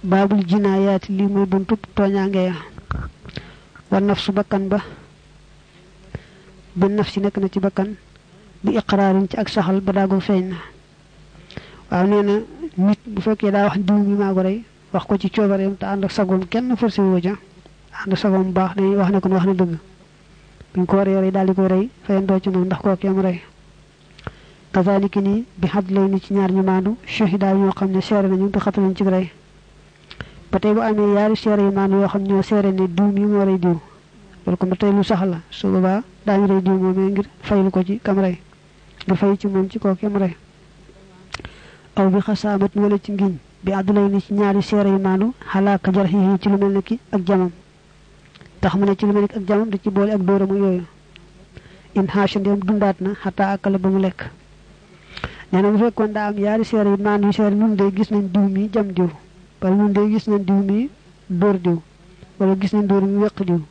babul jinayat li moy buntu toñange ya wa nafsu bakkan ba bi nafsi nek na ci bakkan bi iqrarin ci ak saxal ba dago feñ na waaw neena nit bu fekke da wax diw mi ma ko ray wax ko ci ciobareem ta and ak sagom kenn forcé wu ja and sagom baax day wax ne ko wax na deug buñ ko waré ray dal di ko ray fayando ci mom ndax ko kem ray kazalika ni bi hadlayni ci ñaar ñu mandu shahida yo xamne séré nañu bi xatalañ ci ray patay bu amé yaari séré yu mandu yo xam ñoo séré ne diw mi mo ray diw wala ko patay lu sax la su baba dañu ray diw mo ngir faylu ko ci kam ray ngir fay ci mom ci ko kem ray aw bi khasamat wala ci ngiñ bi adlayni ci ñaari séré yu mandu halaka jarhi ci lu melni ki ak jamam tax mu ne ci lu melni ak jamam da ci boole ak dooram yoyu in hashan dem dundat na hatta akala ba mu lek neena bu fekkon da am yaari séré yu mandu séré ñun day gis nañ diw mi jam diw par ñun day gis nañ diw mi door diw wala gis nañ door mi wéq diw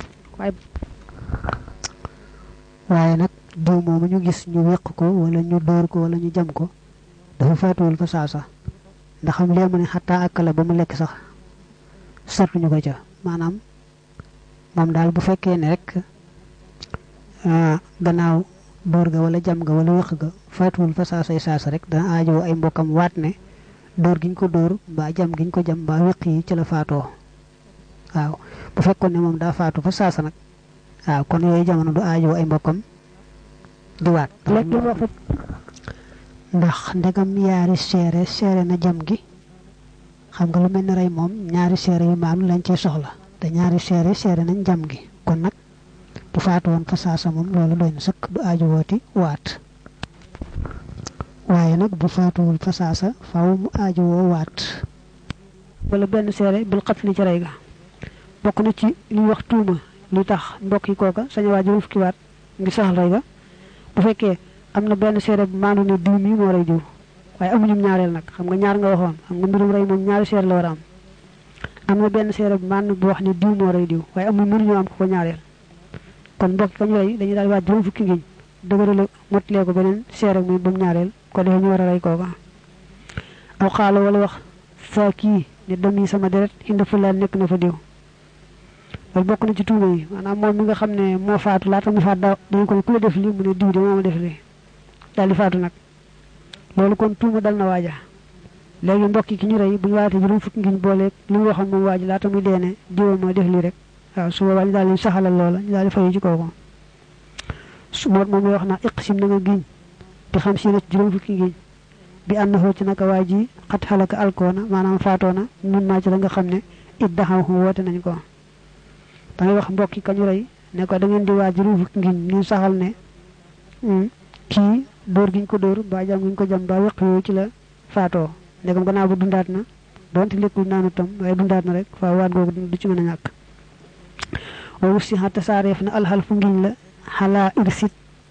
waye nak diw momu ñu gis ñu wéq ko wala ñu door ko wala ñu jam ko dafa faatuwul fa saasa ndax am leemu ne hatta akala ba mu lek sax sartu ñu ko ca manam mom dal bu fekkee ne rek gannaaw door ga wala jam ga wala wéq ga faatuwul fa saasa rek da aajo ay mbokam waat ne door giñ ko door ba jam giñ ko jam ba wéq yi ci la faatoo waaw bu fekkone ne mom da faatu fa saasa nak waaw kon yoy jamono du aajo ay mbokam di waat ndax ndegam yaari séré na jam gi xam nga lu melni ray mom ñaari séré yu maam lañ ci soxla te ñaari séré nañ jam gi kon nak bu faatu won fa saasa mom lolu doy na sëkk du aajo woti waat waye nak bu faatuwul fa saasa faaw mu aajo wo waat wala ben séré bil qatl ci ray ga bokku na ci li wax tuuma lu tax mbokk yi koka sañu waaju fukki waat ngi saxal ray ga bu fekke amna ben séré bu maanu ne diw mi mo ray diw waye amuñu ñaarel nak xam nga ñaar nga waxon xam nga mbirum ray mom ñaari séré la wara am amna ben séré bu maanu bu wax ni diw mo ray diw waye amuñu mënu ñu am ko ñaarel kon mbokk ko ñu ray dañu dal waaju fukki ngi dëgëral motlé ko benen séré muy bu ñaarel ko def ñu wara ray koka aw xalo wala wax faki ne dami sama deret indi fulan nek na fa diw wal bokku na ci tuuma yi manam mom mi nga xamne mo faatu laata mu faat dañ ko ku def li mu ne diw de mo def li dal di faatu nak lolu kon tuuma dal na waja legi mbokki ki ñu ray bu ñu waate juroom fukk ngiñ boole li mu waxon mom waji laata muy deene diw mo def li rek waaw su waji dal di saxalal loola ñu dal di fay ci koko su mom mom wax na iqsim na nga giñ bi xam ci juroom fukk ngiñ bi annahu ci naka waji qad halaka alkona manam faatona ñun ma ci la nga xamne iddahu wote nañ ko da ngay wax mbokki kañu ray ne ko da ngeen di waajuru fukk ngiñ ñu saxal ne ki door giñ ko door ba jam giñ ko jam ba wéq yu ci la faato ndegam gannaaw bu dundaat na donte lekkul naanu tam waaye dundaat na rek fa waat googu du ci mën a ñàkk wa wusi hatta saaref na alhal fu ngiñ la xala irsit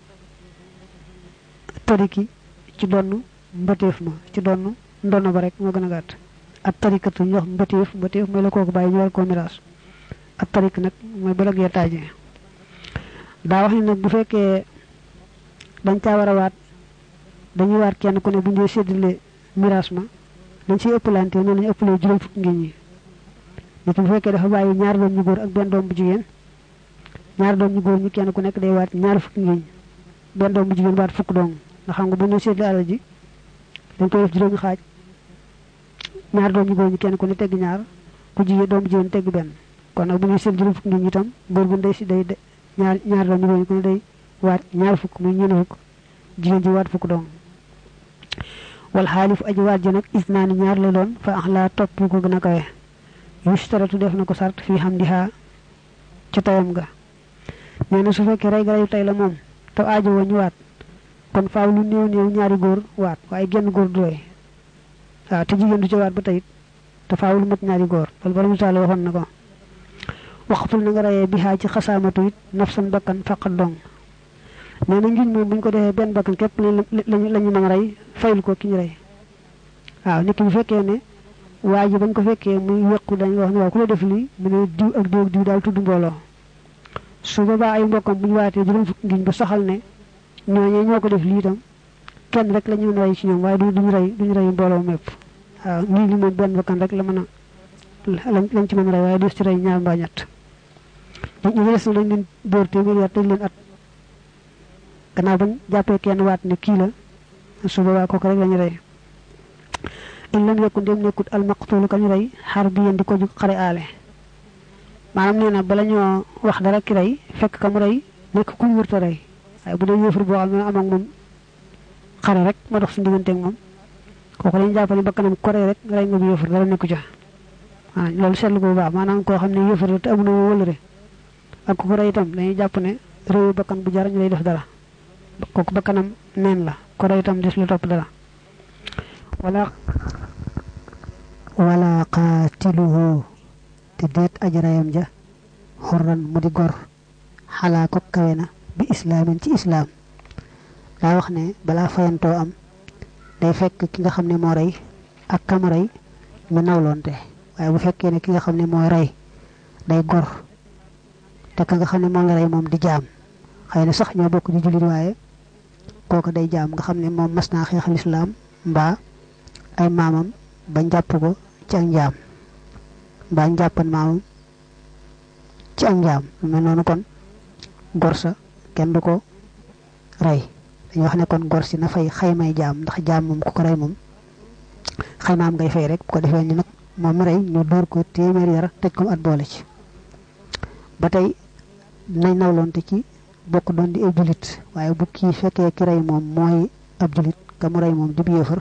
tariki ci donnu mbateef ma ci donnu ndono ba rek moo gën a gàtt ak tarikatu ñu wax mbateef mooy la kooku bàyyi ñu war koo miraas ak tarik nag mooy bala gee taajee daa wax ni nag bu fekkee dañ caa war a waat dañuy waat kenn ku ne bu ñu séddale miraas ma dañ ciy ëppalante noonu lañu ëppalee juróom fukk ngi ñi nit bu fekkee dafa bàyyi ñaar doom ñu góor ak benn doom bu jigéen ñaar doom ñu góor ñi kenn ku nekk day waat ñaar fukk ngi benn doom bu jigéen waat fukk doom nga xam nga bu ñu séddale alal ji dañ koy def juróomi xaaj ñaar doom ñu góor ñi kenn ku ne tegg ñaar ku jigéen doom bu jigéen tegg benn kon nak bu ñu sel juroom fukk ngi itam goor bu ndey ci day ñaar doom ñu ko day waat ñaar fukk muy ñeen fukk jigéen ji waat fukk doom wal halif aji waat ji nak isnani ñaar la doon fa ahla top ko gëna kawé yustaratu def nako sart fi hamdiha ci tayam ga neena su fekke ray garay tay la mom to aajo wo ñu waat kon faaw lu neew ñaari goor waat waye genn goor doy te jigéen du ci waat ba tay te faaw lu mat ñaari goor wal borom taala waxon nako waxtul na nga rayé biha ci xasamatu nafsan bakkan faqat dong neena ngiñ mom buñ ko defé ben bakkan kep lañu mëna ray fayul ko ki ñu ray waaw nit bu fekkee ne waaji bañ ko fekkee muy wéqku dañ wax ne waaw ku la def li mu ne diw ak diw daal tuddu mbolo su baba ay mbokam buñ waatee juroom fukk ngiñ ba saxal ne ñoñe ñoko def li tam kenn rek lañu ray ci ñoom waaye duñu ray mbolo mepp waaw ni li mom ben bakkan rek la mëna lañ ci mën ray waaye des ci ray ñaar mbaa ñett ñu des lañ leen door téeméer yar dañ leen at gannaaw bañ jàppee kenn waat ne kii la su boobaa kooku rek lañu rey in lam yakun dem nekkut al maqtul kañu rey xar bi yéen di ko jug xare aale maanaam nee na bala ñoo wax dara ki rey fekk ka mu rey nekk ku ñu wërta rey waaye bu dee yëfar boo xam ne am ak moom xare rek ma dox suñu digganteeg moom kooku lañu jàpp ne ba kanam ko rey rek rey nga bu yëfar dara nekku ca waaw loolu seetlu ko bu baax maanaam koo xam ne yëfar te amuna wëlëre ak ku ko rey itam dañuy jàpp ne réewu bakkan bu jar ñu lay def dara kooku bakkanam neen la ko rey itam des lu topp dara wala qatiluhu te deet ajrayam ja xurran mu di gor xalaa ko kawe na bi islaamin ci islaam daa wax ne balaa fayantoo am day fekk ki nga xam ne moo rey ak kam rey ñu nawloonte waaye bu fekkee ne ki nga xam ne mooy rey day gor te ka nga xam ne moo la rey moom di jaam xëy na sax ñoo bokk di jullit waaye kooku day jaam nga xam ne moom mas naa xeex lislaam mbaa ay maamam bañ jàpp ko ci ak njaam mbaa njàppan maamam ci ak njaam lu mel noonu kon gor sa kenn du ko rey dañu wax ne kon gor si na fay xaymay jaam ndax jaam moom ku ko rey moom xaymaam ngay fay rek bu ko defee ni nag moom rey ñu dóor ko téeméer yar tëj ko at boole ci ba tey nañ nawloonte ci bokk doon di ay julit waaye bu kii fekkee ki rey moom mooy ab julit ka mu rey moom di yéefar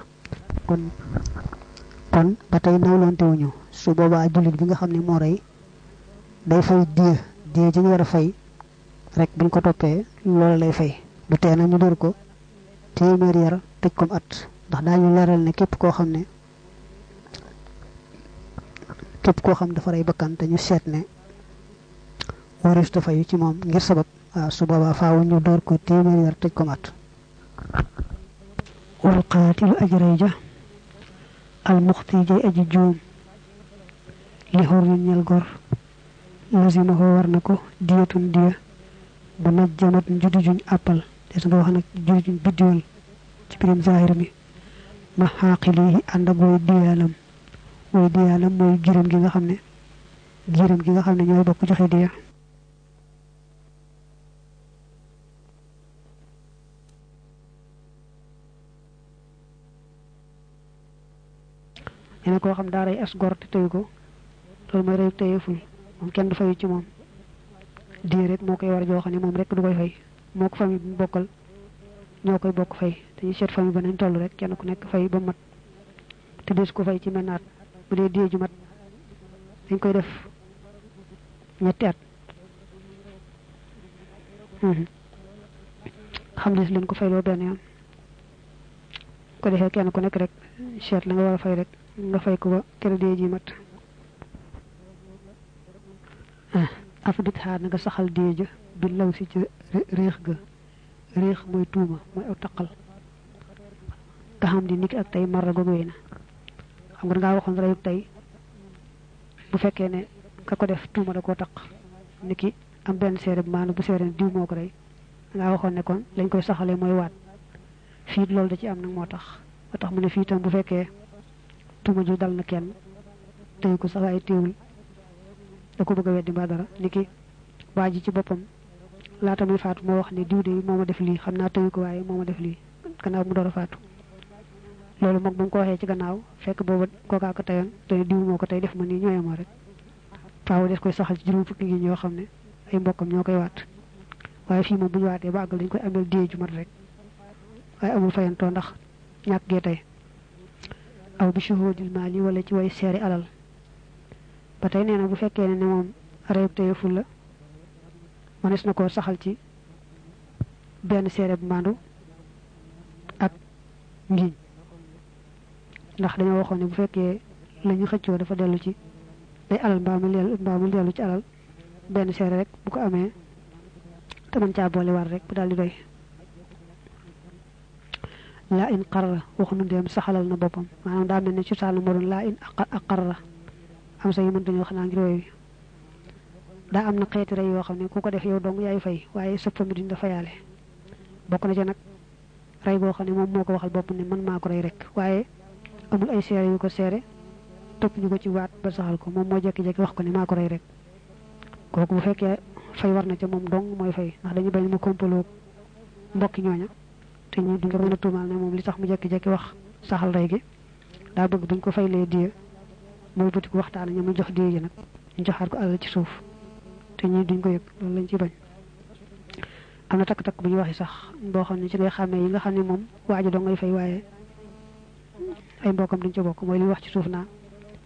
kon ba tey nawloonte wuñu su boobaa julit bi nga xam ne moo rey day fay die ji ñu war a fay rek buñ ko toppee loolu lay fay du tee na ñu dóor ko téeméer yar tëj ko at ndax daañu leeral ne képp koo xam dafa rey bakkan te ñu seet ne waris ta fayu ci moom ngir sabab waaw su boobaa faaw ñu dóor ko téeméer yar tëj ko at wal qaatilu ajray ja al muxti jay aji juum li xurrin ñel gor lazima ko war na ko diyatun diya bu najjamat juddu juñ appal des nga wax nag juddu juñ biddiwal ci birim zahir mi ma xaaqilihi ànd ak way diyaalam mooy giram gi nga xam ne ñooy bokk joxe diya ñene koo xam daa rey as gor te tëyu ko loolu mooy rey tëyeeful moom kenn du fayu ci moom diye rek moo koy war a joo xam ne moom rek du koy fay moo ko famille bi mu bokkal ñoo koy bokk fay dañuy seet famille ba nañ toll rek kenn ku nekk fay ba mat te des ko fay ci mennaat bu dee diye ju mat dañ koy def ñetti at xam des leen ko fay loo benn yoon ko defee kenn ku nekk rek seet la nga war a fay rek nga fay ko ba kër diye ji mat afdit xaar na nga saxal diye ja bi law si ci réex ga réex mooy tuuma mooy aw taqal nga xam di niki ak tey marra goog wéy na xam nga dangaa waxoon reyuk tey bu fekkee ne ka ko def tuuma da koo taq niki am benn seere bu maanaam bu seere ne diw moo ko rey dangaa waxoon ne kon lañ koy saxalee mooy waat fii loolu da ci am nag moo tax mu ne fii tam bu fekkee tuuma ju dal na kenn tey ko sax waaye teewul da ko bëgg a weddi mbaa dara niki waa ji ci boppam laata muy faatu moo wax ne diw de moo ma def lii xam naa tëyu ko waaye moo ma def lii gannaaw mu door a faatu loolu moom ba mu ko waxee ci gannaaw fekk booba kookaa ko teyoon te diw moo ko tey def ma nii ñooyamoo rek faaw des koy saxal ci juróom fukki gi ñoo xam ne ay mbokkam ñoo koy waat waaye fii moom bu ñu waatee ba àggal dañ koy amel diye ju mat rek waaye amul fayantoo ndax ñàkk gee tey aw bi shuhudil maali wala ci way seeri alal ba tey nee na bu fekkee ne moom reyub teyeful la manes na koo saxal ci benn seere bu maandu ak ngiñ ndax dañoo waxoon ne bu fekkee la ñu xëccoo dafa dellu ci day alal mbaa mu dellu ci alal benn seere rek bu ko amee te mën caa boole war rek bu daal di doy laa in qarra waxu nu dem saxalal na boppam maanaam daa mel ne ci sàll moo doon laa in aqarra am sa yu mënta ñoo xanaa ngir wooyu daa am na xeeti rey yoo xam ne ku ko def yow dong yaay fay waaye sa famille duñ la fayaale bokk na ci nag rey boo xam ne moom moo ko waxal bopp ne man maa ko rey rek waaye amul ay seere yu ko seere topp ñu ko ci waat ba saxal ko moom moo jekki-jekki wax ko ne maa ko rey rek kooku bu fekkee fay war na ca moom dong mooy fay ndax dañu bañ mu kompaloo mbokki ñooña te ñu duñ ko mën a tuumaal ne moom li tax mu jekki-jekki wax saxal rey gi daa bëgg buñ ko faylee diya mooy bëti ko waxtaan ña mu jox diya ji nag ñu joxaat ko alal ci suuf te ñii duñ ko yëg loolu lañ ci bañ am na takk-takk bu ñu waxi sax boo xam ne ci ngay xàmmee yi nga xam ne moom waa ji doo ngay fay waaye ay mbokkam duñ ca bokk mooy li wax ci suuf naa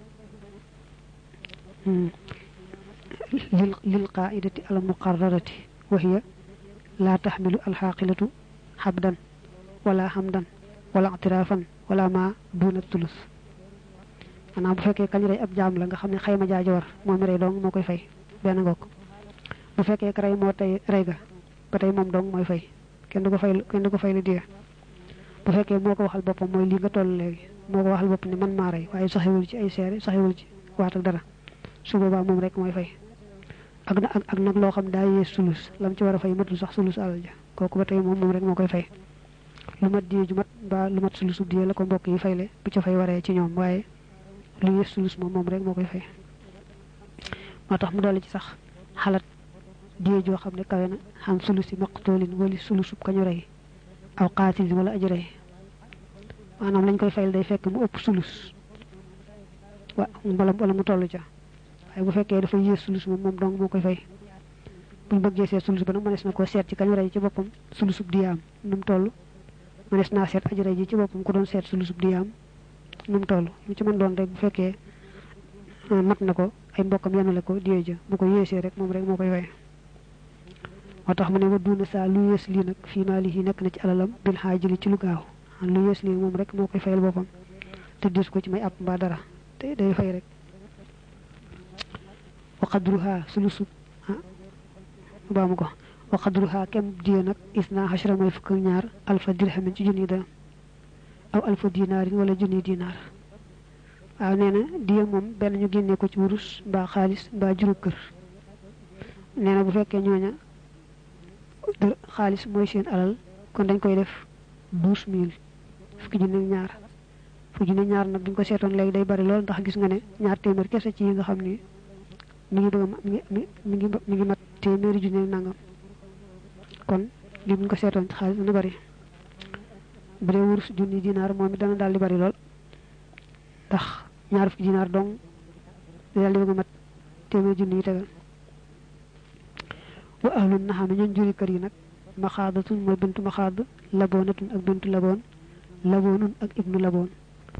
lil qaidati al muqarrarati wa hiya la tahmilu al haqilatu habdan wala hamdan wala i'tirafan wala ma duna tulus maanaam bu fekkee kañ rey ab jaam la nga xam ne xayma jaaja war moom rey dong moo koy fay benn ngokk bu fekkee ka rey moo tey rey ga ba tey moom dong mooy fay kenn du ko fay lu diya bu fekkee moo ko waxal boppam mooy lii nga toll léegi moo ko waxal boppam ne man maa rey waaye saxiwul ci ay seere saxiwul ci waat ak dara su boobaa moom rek mooy fay ak nag loo xam daa yées sulus lam ci war a fay matul sax sulus alal ja kooku ba tey moom rek moo koy fay lu mat diye ju mat ba lu mat sulusu diye la ko mbokk yi fayle bu ca fay waree ci ñoom waaye lu yées sulus moom rek moo koy fay moo tax mu dolli ci sax xalaat diye joo xam ne kawe na xam sulusi maqtoolin wali sulusub kañu rey aw qaatil wala aji rey maanaam lañ koy fayal day fekk mu ëpp sulus wala mu toll ca waaye bu fekkee dafa yées sulus moom dong moo koy fay buñ bëggee seet sulus ba nag mënees na ko seet ci kañu rey ci boppam sulusub diyaam nu mu toll mënees naa seet aji rey ji ci boppam ku doon seet sulusub diyaam nu mu toll mu ci mën doon rek bu fekkee mat na ko ay mbokkam yenule ko diye ja bu ko yéesee rek moom rek moo koy fay moo tax mu ne wa duuna saa lu yées lii nag fii maalihi nekk na ci alalam bil xaajili ci lu gaaw lu yées lii moom rek moo koy fayal boppam te diis ko ci may ab mbaa dara te day fay rek wa qadruha sulusub baamu ko wa qadruha kem diye nag isna xashra mooy fukk ak ñaar alfa dirhamin ci junni da aw alfa dinaarin wala junni dinaar waaw nee na diye moom benn ñu génnee ko ci wurus mbaa xaalis mbaa juróom kër nee na bu fekkee ñooña xaalis mooy seen alal kon dañ koy def 12,000 fukki junni ñaar nag buñ ko seetoon léegi day bari lool ndax gis nga ne ñaar téeméer kese ci yi nga xam ni mi ngi mat téeméeri junni nangam kon li buñ ko seetoon ci xaalis dana bari bu dee wurus junni dinaar moom it dana daal di bari lool ndax ñaar fukki dinaar dong daal di bëgg mat téeméeri junni yi tegal wa ahlun naxam ñun juri kër yi nag maxaadatun mooy bintu maxaad laboonatun ak bintu laboon laboonun ak ibnu laboon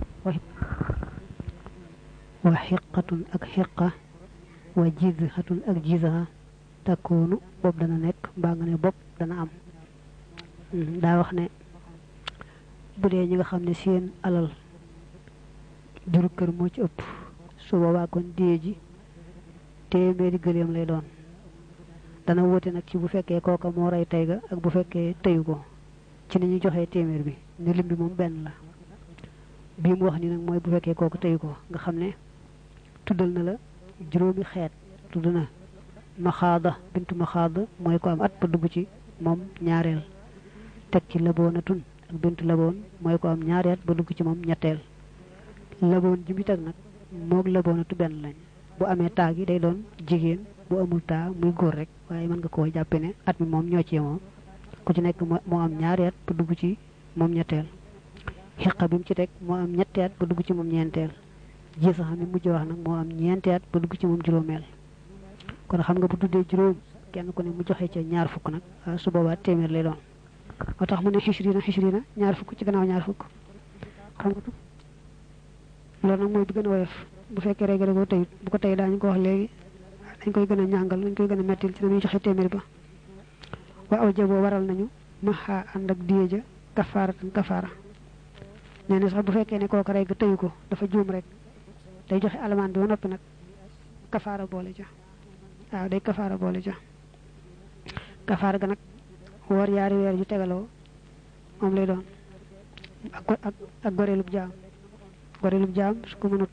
wa xiqatun ak xiqa wa jizhatun ak jizha takkoonu bopp dana nekk mbaa nga ne bopp dana am daa wax ne bu dee ñi nga xam ne seen alal juru kër moo ci ëpp su boobaa kon diye ji téeméeri gëléem lay doon dana wóote nag ci bu fekkee kooka moo rey tey ga ak bu fekkee teyu ko ci ni ñu joxee téeméer bi ne lim bi moom benn la bii mu wax ni nag mooy bu fekkee kooka teyu ko nga xam ne tuddal na la juróomi xeet tudd na maxaada bintu maxaada mooy ko am at ba dugg ci moom ñaareel teg ci laboonatun ak bintu laboon mooy ko am ñaari at ba dugg ci moom ñetteel laboon ji mi teg nag moog laboonatu benn lañ bu amee taag yi day doon jigéen bu amul taa muy góor rek waaye mën nga koo jàppe ne at mi moom ñoo ci yemoo ku ci nekk moo am ñaari at ba dugg ci moom ñetteel xiqa bi mu ci teg moo am ñetti at ba dugg ci moom ñeenteel ji sax mi mujj wax nag moo am ñeenti at ba dugg ci moom juróomeel kon xam nga bu tuddee juróom kenn ku ne mu joxe ca ñaar fukk nag su boobaa téeméer lay doon moo tax mu ne xisrina ñaar fukk ci gannaaw ñaar fukk xam nga loolu nag mooy bi gën a woyof bu fekkee rek da ko tey bu ko tey daañu ko wax léegi dañ koy gën a ñàngal dañ koy gën a mettil ci dañuy joxe téeméer ba waa aw jaboo waral nañu maxaa ànd ak diye ja kafaaratan kafaara nee na sax bu fekkee ne kooku rey ga tëyu ko dafa juum rek day joxe alamaan bi ba noppi nag kafaara boole ja waaw day kafaara boole ja kafaara ga nag woor yaari weer yu tegaloo moom lay doon ak goreelub jaam su ko mënut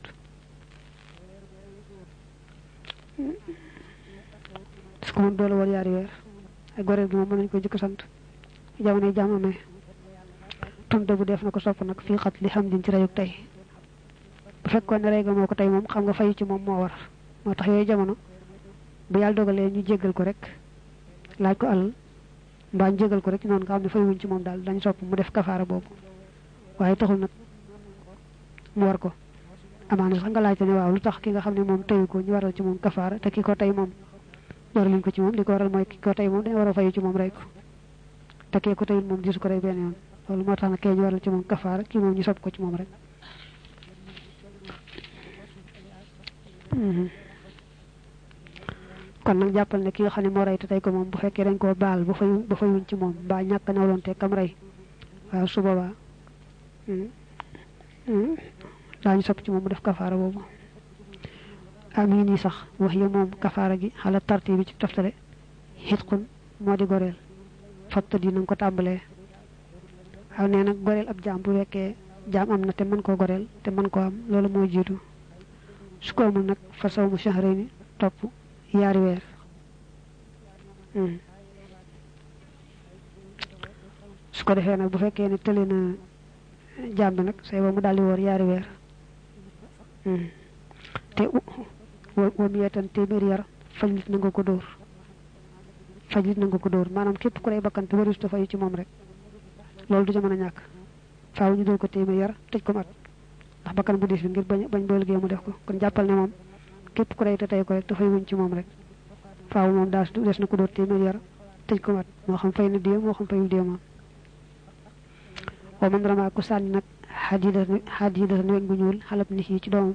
su ko mën doole woor yaari weer ak goreel gi moom mën nañu ko jëkk sant jamono jaam amee tunde bu def na ko sopp nag fii xat li xam din ci reyuk tey bu fekkoon ne rey ga moo ko tey moom xam nga fayu ci moom moo war moo tax yooyu jamono bu yàlla dogalee ñu jéggal ko rek laaj ko alal mbaa ñu jéggal ko rek noonu nga xam ne fayuwuñ ci moom daal dañ sopp mu def kafaara boobu waaye taxul nag mu war ko amaana sax nga laajte ne waaw lu tax ki nga xam ne moom teyu ko ñu waral ci moom kafaara te ki ko tey moom waraluñ ko ci moom li ko waral mooy ki ko tey moom dañu war a fayu ci moom rey ko te kee ko teyul moom gisu ko rey benn yoon loolu moo tax nag kee ñu waral ci moom kafaara kii moom ñu sopp ko ci moom rek kon nag jàppal ne ki nga xam ne moo rey te tey ko moom bu fekkee dañ koo baal ba fayuñ ci moom mbaa ñàkk nawloonte kam rey waaw su boobaa daañu sopp ci moom mu def kafaara boobu am yi nii sax wax ya moom kafaara gi xala tarti bi ci toftale xitqun moo di goreel fatta di nanga ko tàmbalee waaw nee nag goreel ab jaam bu fekkee jaam am na te mën koo goreel te mën koo am loolu moo jiitu su ko amul nag fa saw mu shahrayni topp yaari weer su ko defee nag bu fekkee ne tële na jaam bi nag say ba mu daldi woor yaari weer te wam yeetan téeméeri yar fajlit na nga ko dóor fajlit na nga ko dóor maanaam képp ku rey bakkan te warus ta fayu ci moom rek loolu du ca mën a ñàkk faaw ñu dóor ko téeméeri yar tëj ko mat ndax bakkan bu diis bi ngir bañ boo liggéey mu def ko kon jàppal ne moom képp ku rey te tey ko rek te fay wuñ ci moom rek faaw moom des na ko dóor téeméeri yar tëj ko mat moo xam fay na diye moo xam fayul diye moom wa man rama ku sànni nag xadidatan weñ gu ñuul xalab nit yi ci doomam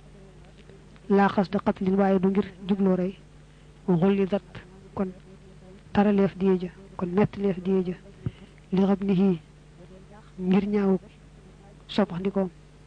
laa xas da qatlin waaye du ngir jubloo rey xulli dat kon taraleef diye ja kon nettaleef diye ja li xam nit yi ngir ñaawuk sopax ndikoom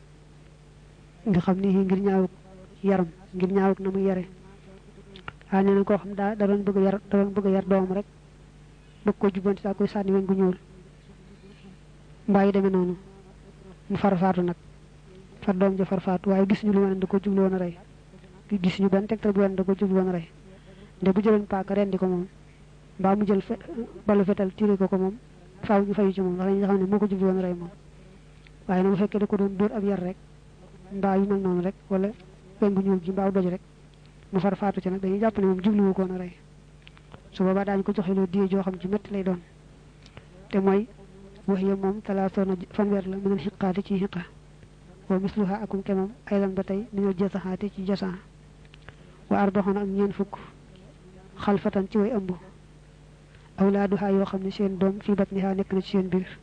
nga xam ni ngir ñaawuk yaram ngir ñaawuk na muy yare waa nee na koo xam da doon bëgg yar doomam rek bëgg ko jubbanti daa koy sànni weñ gu ñuul mbaa yi demee noonu mu farfaatu nag far doom ja farfaatu waaye gis ñu lu wane da ko jublu woon a rey gis ñu benn tegtal bu wane da ko jublu woon a rey nde bu jëloon paaka rendi ko moom mbaa mu jël balu fetal tiire ko moom faaw ñu fayu ci moom ndax dañuy xam ne moo ko jublu woon a rey moom waaye nag bu fekkee da ko doon dóor ab yar rek mbaa yu mel noonu rek wala weñ gu ñuul gi mbaa doj rek mu farfaatu ci nag dañuy jàpp ne moom jubluwu ko woon a rey su boobaa daañu ko joxe loo diye joo xam ci métti lay doon te mooy wax ya moom talaatoona fanweer la minal xiqaati ci xiqa wa misluha akum kemam aylan ba tey minal jasaxaati ci jasan wa arbaxoona ak ñeen fukk xalfatan ci way ëmb awlaaduha yoo xam ne seen doom fii batniha nekk na ci seen biir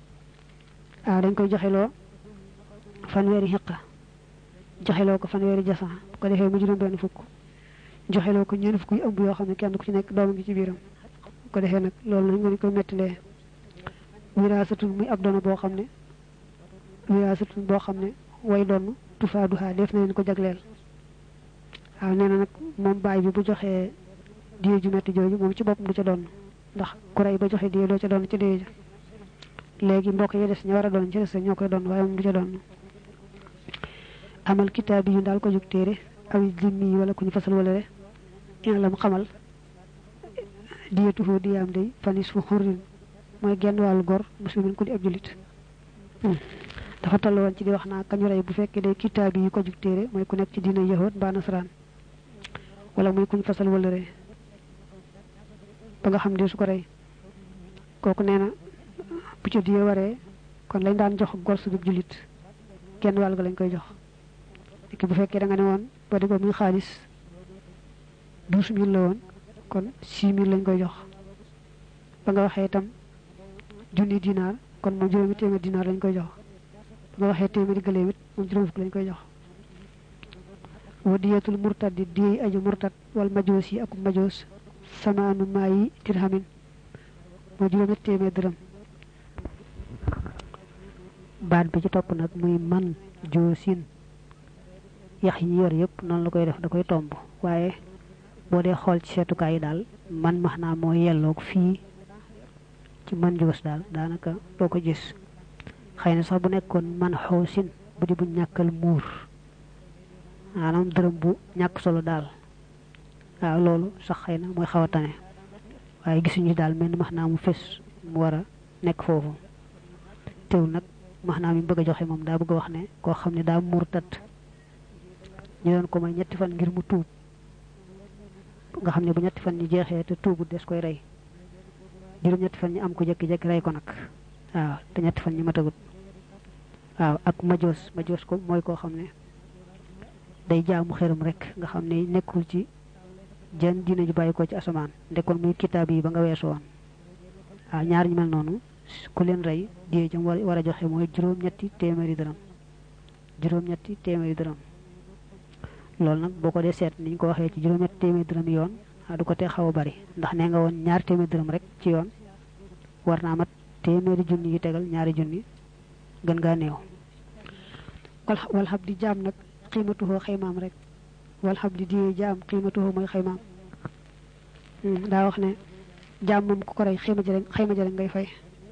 dañ koy joxeloo fanweeri xiqa joxeloo ko fanweeri jasan bu ko defee mu juróom benn fukk joxeloo ko ñeen fukk yu ëmb yoo xam ne kenn ku ci nekk doom ngi ci biiram bu ko defee nag loolu nag nga koy mettilee wiraasatul muy ab doona boo xam ne wiraasatul boo xam ne way doon tufaaduha def na leen ko jagleel waaw nee na nag moom baay bi bu joxee diye ju metti jooju moom ci boppam du ca doon ndax ku rey ba joxe diye doo ca doon ci diye ja léegi mbokk yi des ña war a doon ci des ñoo koy doon waaye moom du ca doon amal kitaab yi daal ko jóg téere aw zimmi wala ku ñu fasal wala re ina la mu xamal diyatuhu diyaam day fanis fu xurrin mooy genn wàllu gor muslimin ku di ab julit dafa toll woon ci di wax naa kañu rey bu fekkee day kitaab yi ko jóg téere mooy ku nekk ci diina yahud mbaa nasaraan wala muy kuñ fasal wala re ba nga xam ne su ko rey kooku nee na bu ci diye waree kon lañ daan jox gor su di julit genn wàll ga lañ koy jox bu fekkee da nga ne woon ba di ko muy xaalis 12 000 la woon kon 6 000 lañ koy jox ba nga waxee itam junni dinaar kon moom juróomi téeméer dinaar lañ koy jox ba nga waxee téeméeri gëléem it moom juróom fukk lañ koy jox wa diyatul murtad di diyey aju murtad wal majoos yi ak majoos samaanu maayi dirhamin moo juróomi téeméer dërëm baat bi ci topp nag muy man joosin yax yi ñu yor yëpp noonu la koy def da koy tomb waaye boo dee xool ci seetukaay yi daal man max naa moo yelloog fii ci man joos daal daanaka doo ko gis xëy na sax bu nekkoon man xoosin bu di bu ñàkkal muur maanaam dërëm bu ñàkk solo daal waaw loolu sax xëy na mooy xaw a tane waaye gisuñu daal mel ni max naa mu fes mu war a nekk foofu teew nag max naa mi bëgg a joxe moom daa bëgg a wax ne koo xam ne daa murtat ñu doon ko may ñetti fan ngir mu tuub nga xam ne bu ñetti fan ñi jeexee te tuubu des koy rey juróom ñetti fan ñi am ko jekki-jekki rey ko nag waaw te ñetti fan ñi matagut waaw ak majoos ko mooy koo xam ne day jaamu xerum rek nga xam ne nekkul ci jenn diina ju bàyyi ko ci asamaan ndekkoon muy kitaab yi ba nga weesu woon waaw ñaar ñu mel noonu ku leen rey die jam war a joxe mooy juróom-ñetti téeméeri dërëm loolu nag boo ko dee seet ni ñu ko waxee ci juróom-ñetti téeméeri dërëm yoon du ko te xaw a bari ndax nee nga woon ñaar téeméeri dërëm rek ci yoon war naa mat téeméeri junni yu tegal ñaari junni gën ngaa néew wal xab di jaam nag xiimatuhoo xaymaam rek wal xab di die jaam xiimatuhoo mooy xaymaam daa wax ne jaam moom ku ko rey xayma jërë ngay fay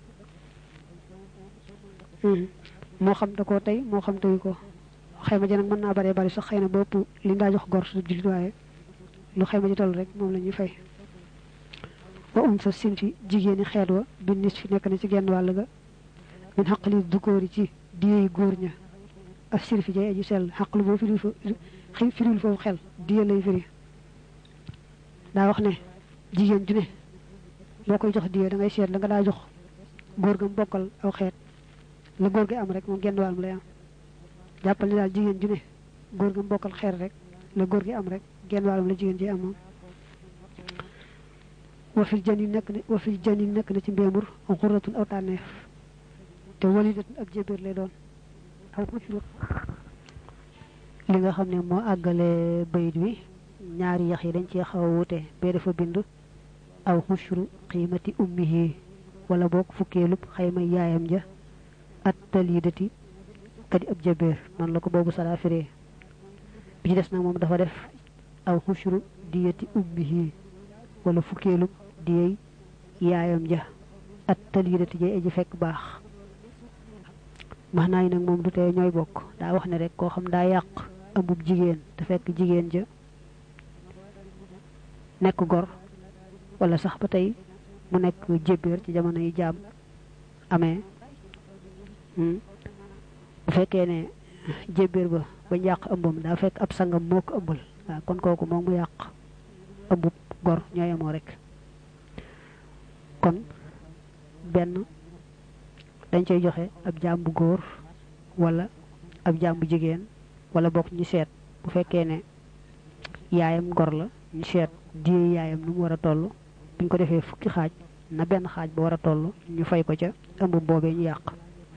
moo xam da koo tey moo xam teyu ko xayma ji nag mën naa baree bari sax xëy na bopp li daa jox gor su jullit waaye lu xayma ji toll rek moom la ñuy fay wa sa sin fi jigéeni xeet wa bi nis fi nekk na ci genn wàll ga min xaqali dukóori ci diyeey góor ña ak sir fi jay aji sell xaqlu boo firil foofu xel diye lay firi daa wax ne jigéen ju ne boo koy jox diye da ngay seet la nga daa jox góor ga mu bokkal aw xeet la góor gi am rek moom genn wàll mu lay am jàppal ni daal jigéen ju ne góor ga mu bokkal xeet rek la góor gi am rek genn wàllam la jigéen ji am moom wafil janin nekk na ci mbéemur xuratun aw tànneef te walidatun ak jébéer lay doon aw xushru li nga xam ne moo àggale bayit wi ñaari yax yi dañ ci xaw a wute bee dafa bind aw xushru qiimati ummihi wala boog fukkeelub xayma yaayam ja at talidati kadi ab jébéer noonu la ko boobu sara firee bi ci des nag moom dafa def aw xushru diyati ummihi wala fukkeelub diyey yaayam ja at talidati jay aji fekk baax max naa yi nag moom du tee ñooy bokk daa wax ne rek koo xam daa yàq ëmbub jigéen te fekk jigéen ja nekk gor wala sax ba tey mu nekk jébéer ci jamono yi jaam amee bu fekkee ne jébéer ba bañ yàq ëmbam daa fekk ab sangam moo ko ëmbal waaw kon kooku moom mu yàq ëmbub gor ñooy amoo rek kon benn dañ cay joxe ab jaam bu góor wala ab jaam bu jigéen wala bokk ñu seet bu fekkee ne yaayam gor la ñu seet diye yaayam nu mu war a toll buñ ko defee fukki xaaj na benn xaaj ba war a toll ñu fay ko ca ëmb boobee ñu yàq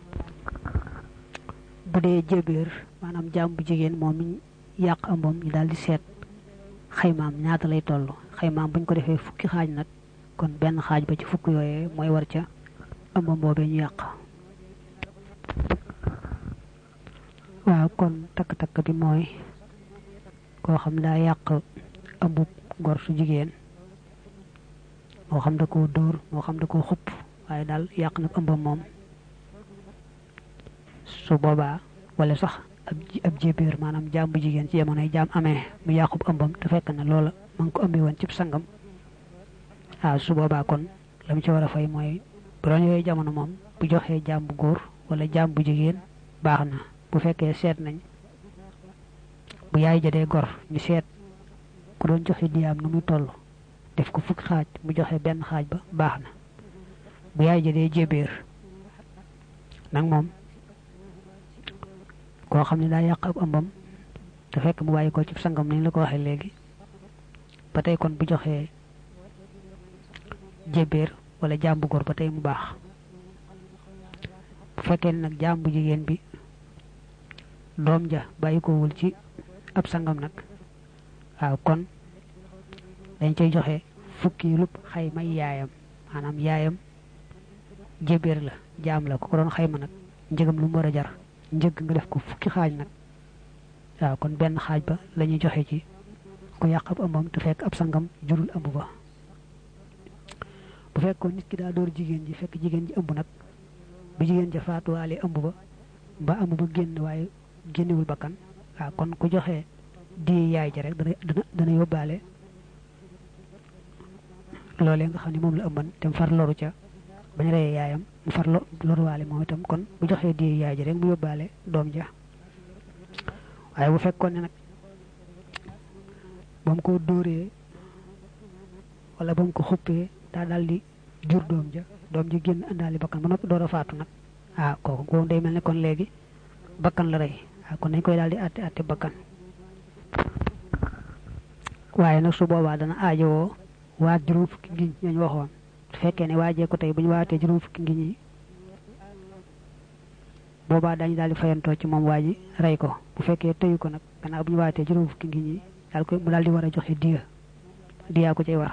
bu dee jébéer maanaam jaam bu jigéen moom mi yàq ëmbam ñu daal di seet xaymaam ñaata lay toll xaymaam buñ ko defee fukki xaaj nag kon benn xaaj ba ci fukk yooyee mooy war ca ëmbam boobee ñu yàq waaw kon takk-takk bi mooy koo xam daa yàq ëmbub gor su jigéen moo xam da koo dóor moo xam da koo xupp waaye daal yàq nag ëmbam moom su boobaa wala sax ab jébéer maanaam jaam bu jigéen ci jamonoy jaam amee mu yàqub ëmbam te fekk na loola ma ngi ko ëmbi woon cib sangam waaw su boobaa kon la mu ci war a fay mooy bu doon yooyu jamono moom bu joxee jaam bu góor wala jaam bu jigéen baax na bu fekkee seet nañ bu yaay ja dee gor ñu seet ku doon joxe diyaam nu muy toll def ko fukki xaaj mu joxe benn xaaj ba baax na bu yaay ja dee jébéer nag moom koo xam ne daa yàq ab ëmbam te fekk mu bàyyi ko ci sangam nañ la ko waxee léegi ba tey kon bu joxee jébéer wala jaam bu góor ba tey mu baax bu fekkee ne nag jaam bu jigéen bi doom ja bàyyi ko wul ci ab sangam nag waaw kon dañ cay joxe fukki lub xayma yaayam maanaam yaayam jébéer la jaam la ko doon xayma nag njëgam lu mu war a jar njëg nga def ko fukki xaaj nag waaw kon benn xaaj ba la ñuy joxe ci ku yàq ab ëmbam te fekk ab sangam jurul ëmb ba bu fekkoon nit ki daa door jigéen ji fekk jigéen ji ëmb nag bu jigéen ja faatuwaale ëmb ba ba ëmb ba génn waaye génnewul bakkan waaw kon ku joxe di yaay ja rek dana yóbbaale loolee nga xam ne moom la ëmban te mu far loru ca bañ reyee yaayam mu far loruwaale moom itam kon bu joxee di yaay ja rek mu yóbbaale doom ja waaye bu fekkoon ne nag bam ko dóoree wala bam ko xuppee daa daldi jur doom ja génn àndaali bakkan ba noppi door a faatu nag kooku day mel ne kon léegi bakkan la rey kon dañ koy daldi àtte bakkan waaye nag su boobaa dana aajowoo waat juróom fukki ngiñ ñañ waxoon su fekkee ne waajee ko tey bu ñu waatee juróom fukki ngiñ yi boobaa dañu daldi fayantoo ci moom waa ji rey ko bu fekkee tëyu ko nag gannaaw bu ñu waatee juróom fukki ngiñ yi daal koy mu daldi war a joxe diya ko cay war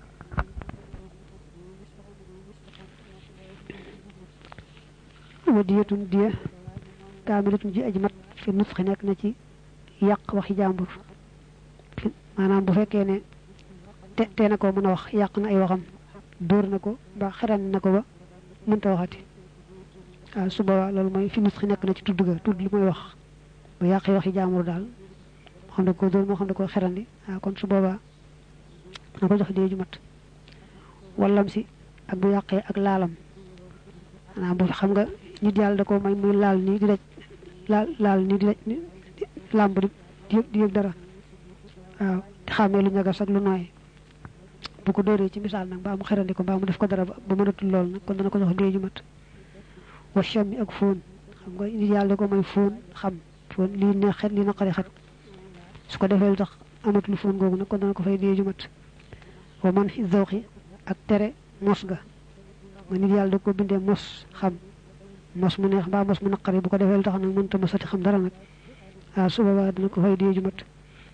wa diyatun diya kaamilatun ji aji mat fi nutxi nekk na ci yàq waxi jàmbur maanaam bu fekkee ne te na ko mën a wax yàq na ay waxam dóor na ko ba xeran na ko ba mënta waxati su boobaa loolu mooy fi nutxi nekk na ci tudd li mooy wax ba yàqee waxi jàmbur daal moo xam ne ko dóor moo xam ne ko xerandi kon su boobaa na ko jox diya ju mat wallam si ak bu yàqee ak laalam maanaam bu xam nga nit yàlla da ko may muy laal nii di daj laal nii di daj làmb di yëg dara waaw di xàmmee lu ñagas ak lu nooy bu ko dóoree ci misaal nag mbaa mu xerandi ko mbaa mu def ko dara ba mënatul lool nag kon dana ko jox diya ju mat wa chammi ak fóon xam nga nit yàlla da ko may fóon fóon lii neex xet lii naqari xet su ko defee lu tax amatul fóon googu nag kon dana ko fay diya ju mat wa man fi zawxi ak tere mos ga ma nit yàlla da ko bindee mos mos mu neex mbaa mos mu naqari bu ko defee lu tax nag mënta mosati xam dara nag su boobaa dina ko fay diya ju mat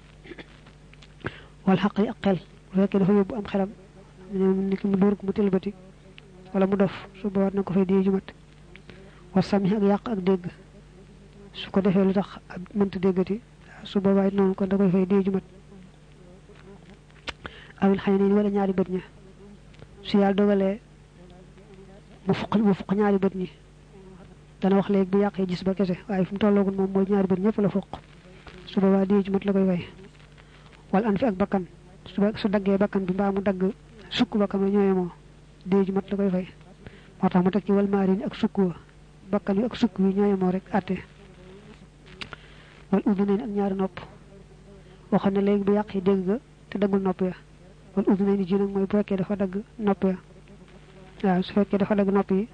wal xaq yi ak xel bu fekkee dafa yóbbu am xelam ni ki mu dóor ko mu tilbati wala mu dof su boobaa dina ko fay diya ju mat wa sami ak yàq ak dégg su ko defee lu tax ak mënta déggati su boobaa it noonu kon da koy fay diya ju mat awil xëy na wala ñaari bët ña su yàlla dogalee mu fuq ñaari bët ñi dana wax léegi bu yàqee gis ba kese waaye fu mu tolloogul moom mooy ñaari bët ñëpp la fuq su boobaa diya ju mat la koy fay wala an fi ak bakkan su daggee bakkan bi mbaa mu dagg sukk bakkan la ñooye moo diya ju mat la koy fay moo tax mu teg ci wal maarin ak sukk wa bakkan wi ak sukk wi ñooye moo rek àtte wal uduneen ak ñaari nopp waxoon ne léegi bu yàqee dégg ga te daggul nopp ya wal uduneen ji nag mooy bu fekkee dafa dagg nopp ya waaw su fekkee dafa dagg nopp yi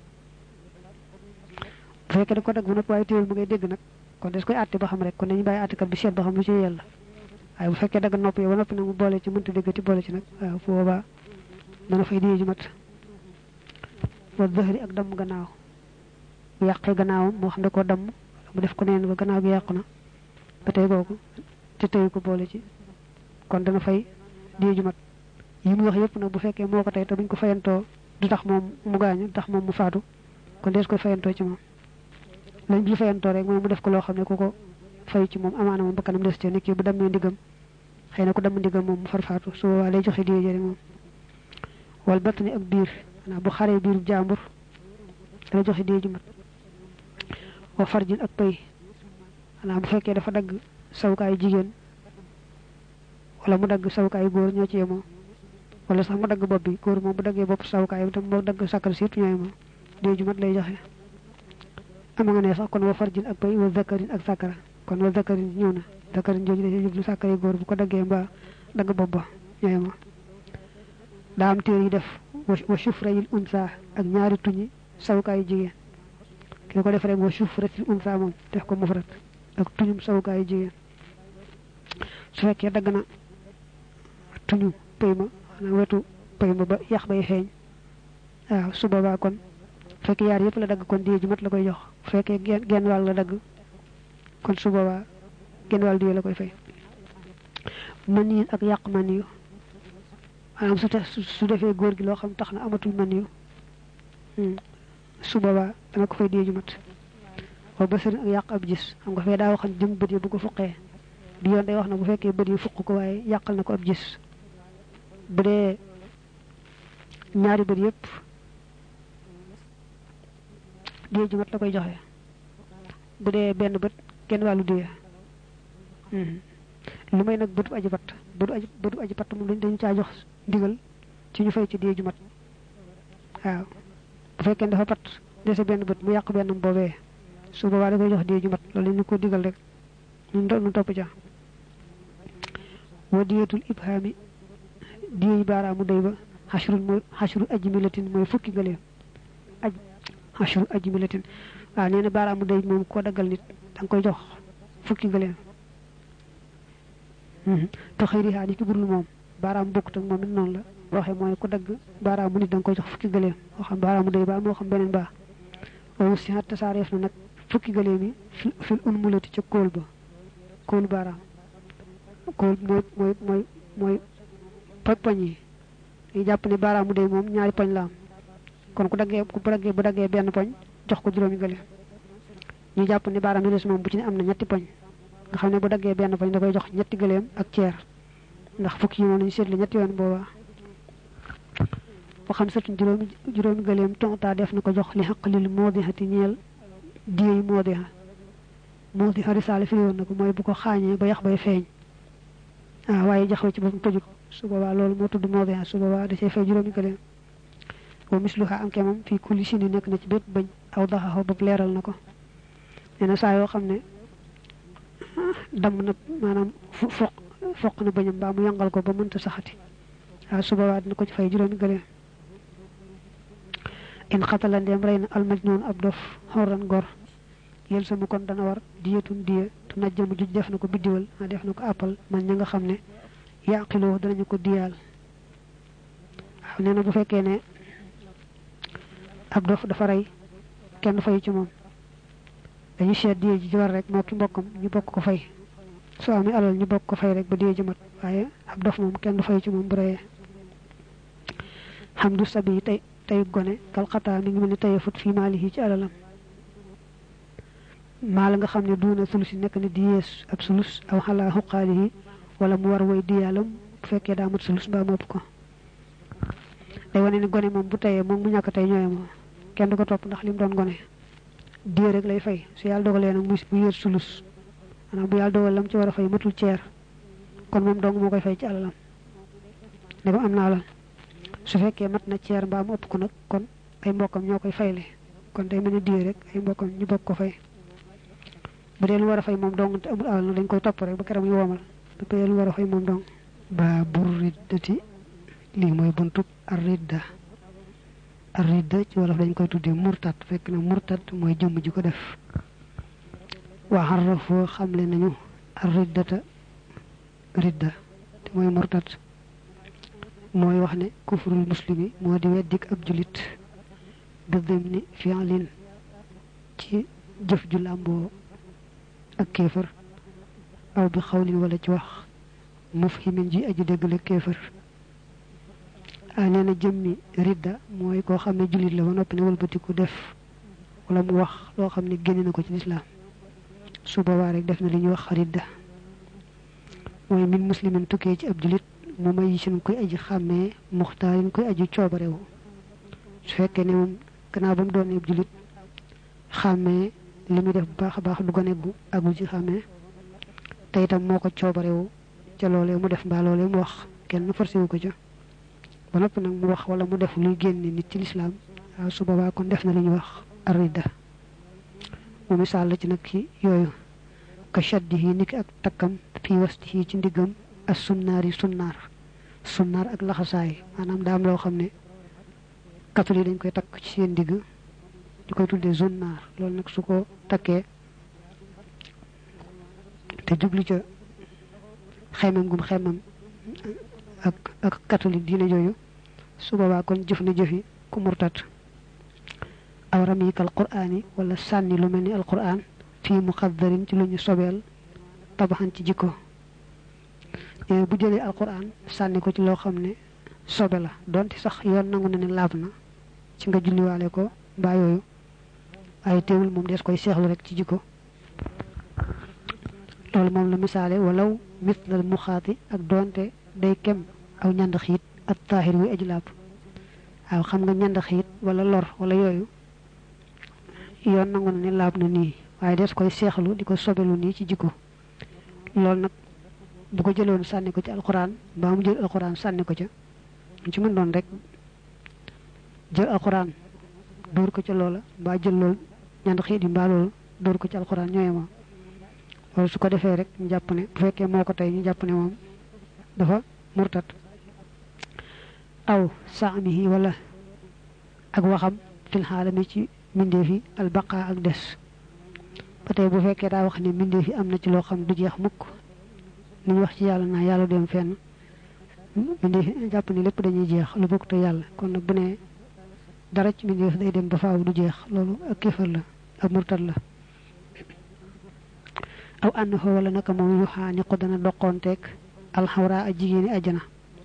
bu fekkee da ko dagg bu nopp waaye téewul mu ngay dégg nag kon des koy àtte ba xam rek kon dañu bàyyi àttekat bi seet ba xam lu ci yàlla waaye bu fekkee dagg nopp yi ba noppi nag mu boole ci mënta déggati boole ci nag waaw fu boobaa dana fay diya ju mat wa zahri ak damm gannaaw bu yàqee gannaawam moo xam ne koo damm mu def ko neen ba gannaaw gi yàqu na ba tey googu te tey ko boole ci kon dana fay diya ju mat yi mu wax yëpp nag bu fekkee moo ko tey te buñ ko fayantoo du tax moom mu gaañu du tax moom mu faatu kon dees koy fayantoo ci moom lañ bi fayantoo rek mooy mu def ko loo xam ne ku ko fay ci moom amaana moom bakkanam des ci nekk bu dammee ndigam xëy na ku damm ndigam moom mu far faatu su boobaa lay joxe diya jëri moom wal batni ak biir xanaa bu xaree biiru jàmbur dana joxe diya ju mat wa farjin ak pay xanaa bu fekkee dafa dagg sawukaayu jigéen wala mu dagg sawukaayu góor ñoo ci yemoo wala sax mu dagg bopp bi góor moom bu daggee bopp sawukaay tam moo dagg sakkar si ñoo yemoo diya ju mat lay joxe ama nga ne sax kon wa farjin ak pay wa zakarin ak sakkara kon wa zakarin ñëw na zakarin jooju da jublu sakkari góor bu ko daggee mbaa dagg bopp ba ñoo yemoo daa am téere yi def wa shufrayil unsa ak ñaari tuñi sawukaayu jigéen ki ko def rek wa shufratil unsa moom def ko mufrat ak tuñum sawukaayu jigéen su fekkee dagg na tuñu pëy ma xanaa wetu pëy ma ba yax bay xeeñ waaw su boobaa kon fekkee yaar yëpp la dagg kon diya ju mat la koy jox bu fekkee genn wàll la dagg kon su boobaa genn wàll diya la koy fay man yi ak yàq man yu maanaam su defee góor gi loo xam tax na amatul man yu su boobaa dana ko fay diya ju mat wa basarin ak yàq ab gis xam nga fee daa waxan jëm bët yi bu ko fuqee di yoon day wax na bu fekkee bët yi fuq ko waaye yàqal na ko ab gis bu dee ñaari bët yëpp diya ju mat la koy joxe bu dee benn bët genn wàllu diya lu may nag bëtu aji patt bëtu aji patt moom dañu caa jox ndigal ci ñu fay ci diya ju mat waaw bu fekkee dafa patt dese benn bët mu yàq bennam boobee su boobaa da koy jox diya ju mat loolu ñu ko digal rek ñu topp ca wadiyatul ibhami diy baramu day ba hashru ajmilatin moy fukki gëleem hashru ajmilatin neena baramu day mom ko dagal nit dang koy jox fukki gëleem to xeyri ha ni ki burul mom baram bokut ak mom non la waxe moy ko dag baramu nit dang koy jox fukki gëleem mo xam baramu day ba mo xam benen ba o ci hatta saref na nak fukki gëleemi fil unmulati ci kool ba kool baram kool moy pagne yi japp ni baramu day mom ñaari pagne la am kon ku dagge benn pagne jox ko juroomi gëleem ñu japp ni baram yi des mom bu ci am na ñetti pagne nga xamne bu dagge benn pagne da koy jox ñetti gëleem ak cier ndax fukki yi ñu sétlu ñetti yoon boba wa xam satun juroomi gëleem tonta def na ko jox li haqlil modihati ñeel diey modiha risale fi yoon nako moy bu ko xagne ba yax bay feñ waye jaxwe ci bopum tojuk su boba lolu mo tuddu modiha su boba da cey fay juroomi gëleem wa misluha am kemam fi kulli shini nek na ci bet bañ aw daxa ba leral nako neena sa yo xamne dam na manam fokk na bañam ba mu yangal ko ba mënta saxati su boba dina ko ci fay juroomi gëleem in qatala ndem rayna al majnun abdof horan gor yel sama kon dana war diyatun diya tu najjamu juj def nako bidiwal def nako appal man nga xamne yaqilo danañu ko diyal neena bu fekke ne abdof dafa ray kenn fay ci mom dañu xet diya ji war rek mo ki mbokam ñu bokk ko fay so ami alal ñu bokk ko fay rek ba diya ji mat waye abdof mom kenn fay ci mom bu raye hamdu sabi tay gone kal khata mi ngi melni tayefut fi malihi ci alalam mal nga xamne duuna sulusi nek ni dies ab sulus aw hala huqalihi wala mu war way diyalam bu fekke da mat sulus ba mop ko day wone ni gone mom bu taye mom mu ñaka tay ñoy mo kenn du ko top ndax lim doon gone dié rek lay fay su yalla dogalé nak mu yeur sulus ana bu yalla dogal lam ci wara fay matul cier kon mom dong mo koy fay ci alalam ne ko amna la su fekke mat na cier ba mu upp ko nak kon ay mbokam ñokoy faylé kon day mëna dié rek ay mbokam ñu bokk ko fay bu dee lu wara fay mom dong te amul alal dañ koy top rek ba karam yu womal bu dee lu wara fay mom dong ba burridati li moy buntu arridda ci wala dañ koy tuddé murtad fekk na murtad moy jëm ji ko def wa harafu xamle nañu arriddata ridda te moy murtad moy wax ne kufrul muslimi modi weddik ab julit bi dimni fi'lin ci jëf ju lambo ak kéefar aw bi xawlin wala ci wax mufhimin ji aji déggal kéefar neena jëmmi ridda mooy koo xam ne julit la ba noppi ne walbatiku def wala mu wax loo xam ne génn na ko ci lislaam su boobaa rek def na li ñuy wax ridda mooy min muslimin tukkee ci ab julit mu may sin koy aji xàmmee muxtaarin koy aji coobarewu su fekkee ne moom gannaaw ba mu doon ab julit xàmmee li muy def bu baax a baax du gone gu agul ci xàmmee te itam moo ko coobarewu ca loolee mu def mbaa loolee mu wax kenn forcé wu ko ca ba noppi nag mu wax wala mu def luy génne nit ci lislaam su boobaa kon def na li ñuy wax arida mu misaal la ci nag ci yooyu ka shaddihi niki ak takkam fi wastihi ci ndiggam as sunnaari sunnaar ak laxasaay maanaam daa am loo xam ne catholique dañ koy takk ci seen ndigg di koy tuddee sunnaar loolu nag su ko takkee te jubli ca xeymam gum xeymam ak catholique diine jooju su boobaa kon jëf na jëfi ku murtat aw ramika alqur'ani wala sànni lu mel ni alqur'an fii muqaddarin ci lu ñu sobeel tabaxan ci jikko bu jëlee alqur'an sànni ko ci loo xam ne sobe la donte sax yoon nangu na ne laab na ci nga julliwaale ko mbaa yooyu ay teewul moom des koy seexlu rek ci jikko loolu moom la misaale walaw mithlal muxaati ak donte day kem aw ñand xiit ak taahir wi ajlaab waaw xam nga ñand xiit wala lor wala yooyu yoon nangu na ne laab na nii waaye des koy seexlu di ko sobelu nii ci jikko loolu nag bu ko jëloon sànni ko ci alquran ba mu jël alquran sànni ko ca ci mën doon rek jël alquran door ko ca loola ba jël lool ñand xiit yi mbaa loolu door ko ci alquran ñooy ma loolu su ko defee rek ñu jàpp ne bu fekkee moo ko tey ñu jàpp ne moom dafa murtad aw saamihi wala ak waxam fil xaalami ci mindeefi al baqa ak des patay bu fekkee daa wax ni mindeefi am na ci loo xam du jeex mukk li ñu wax ci yàlla naa yàlla dem fenn mindeefi jàpp ni lépp dañuy jeex lu bokk te yàlla kon nag bu ne dara ci mindeef day dem ba faaw du jeex loolu ak kéefar la ak murtad la aw annahu wala naka moom yuxaani ko dana doqonteeg alxawra ak jigéeni àjjana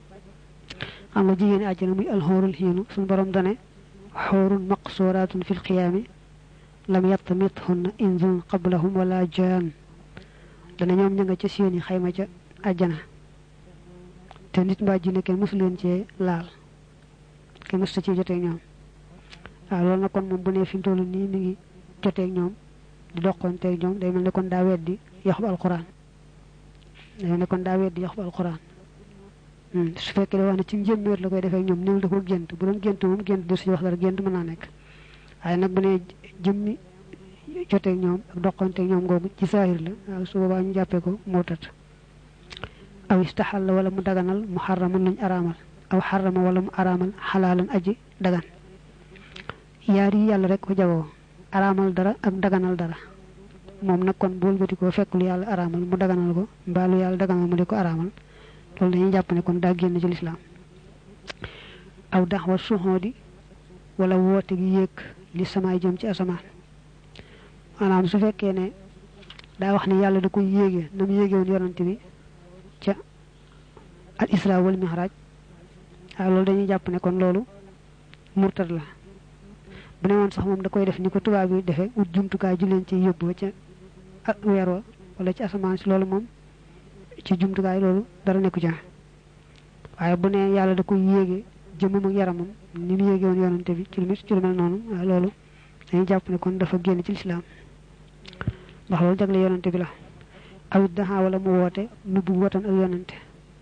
xam nga jigéeni àjjana muy alxoorul xiinu suñu borom dane xoorun maqsuratun fil qiyaami lam yatmithunna insun qablahum wala jaan dana ñoom ña nga ca seeni xayma ca àjjana te nit mbaa jinne kenn mosu leen cee laal kenn mosu ci joteeg ñoom waaw loolu nag kon moom bu ne fi mu toll nii mi ngi joteeg ñoom di doqonteeg ñoom day mel ne kon daa weddi yaxub alquran day mel ne kon daa weddi yaxub alquran su fekkee da wax ne ci njëmmeer la koy defee ñoom néew da ko gént bu doon gént moom gént du si wax dara gént mën naa nekk waaye nag bu ne jëmmi joteeg ñoom ak doqonteeg ñoom googu ci saahir la waaw su boobaa ñu jàppee ko murtad aw istaxal wala mu daganal mu xaraman luñ araamal aw xarama wala mu araamal xalaalan aji dagan yaar yi yàlla rek ko jagoo araamal dara ak daganal dara moom nag kon bool bati ko fekk lu yàlla araamal mu daganal ko mbaa lu yàlla daganal mu di ko araamal loolu dañuy jàpp ne kon daa génn ci lislaam aw daxwa suxoodi wala woote gi yéeg li samaay jëm ci asamaan maanaam su fekkee ne daa wax ne yàlla da koy yéegee na mu yéegee woon yonante bi ca al isra wal mihraj waaw loolu dañuy jàpp ne kon loolu murtad la bu ne woon sax moom da koy def ni ko tubaab yi defee ut jumtukaay ju leen ci yóbbu ba ca weer wa wala ci asamaan si loolu moom ci jumtukaay loolu dara nekku ca waaye bu ne yàlla da koy yéege jëmmam ak yaramam ni mu yéege woon yonante bi ci lu mel noonu waaye loolu dañuy jàpp ne kon dafa génn ci lislaam ndax loolu jagle yonante bi la awit daxa wala mu woote nubbu wootan ak yonante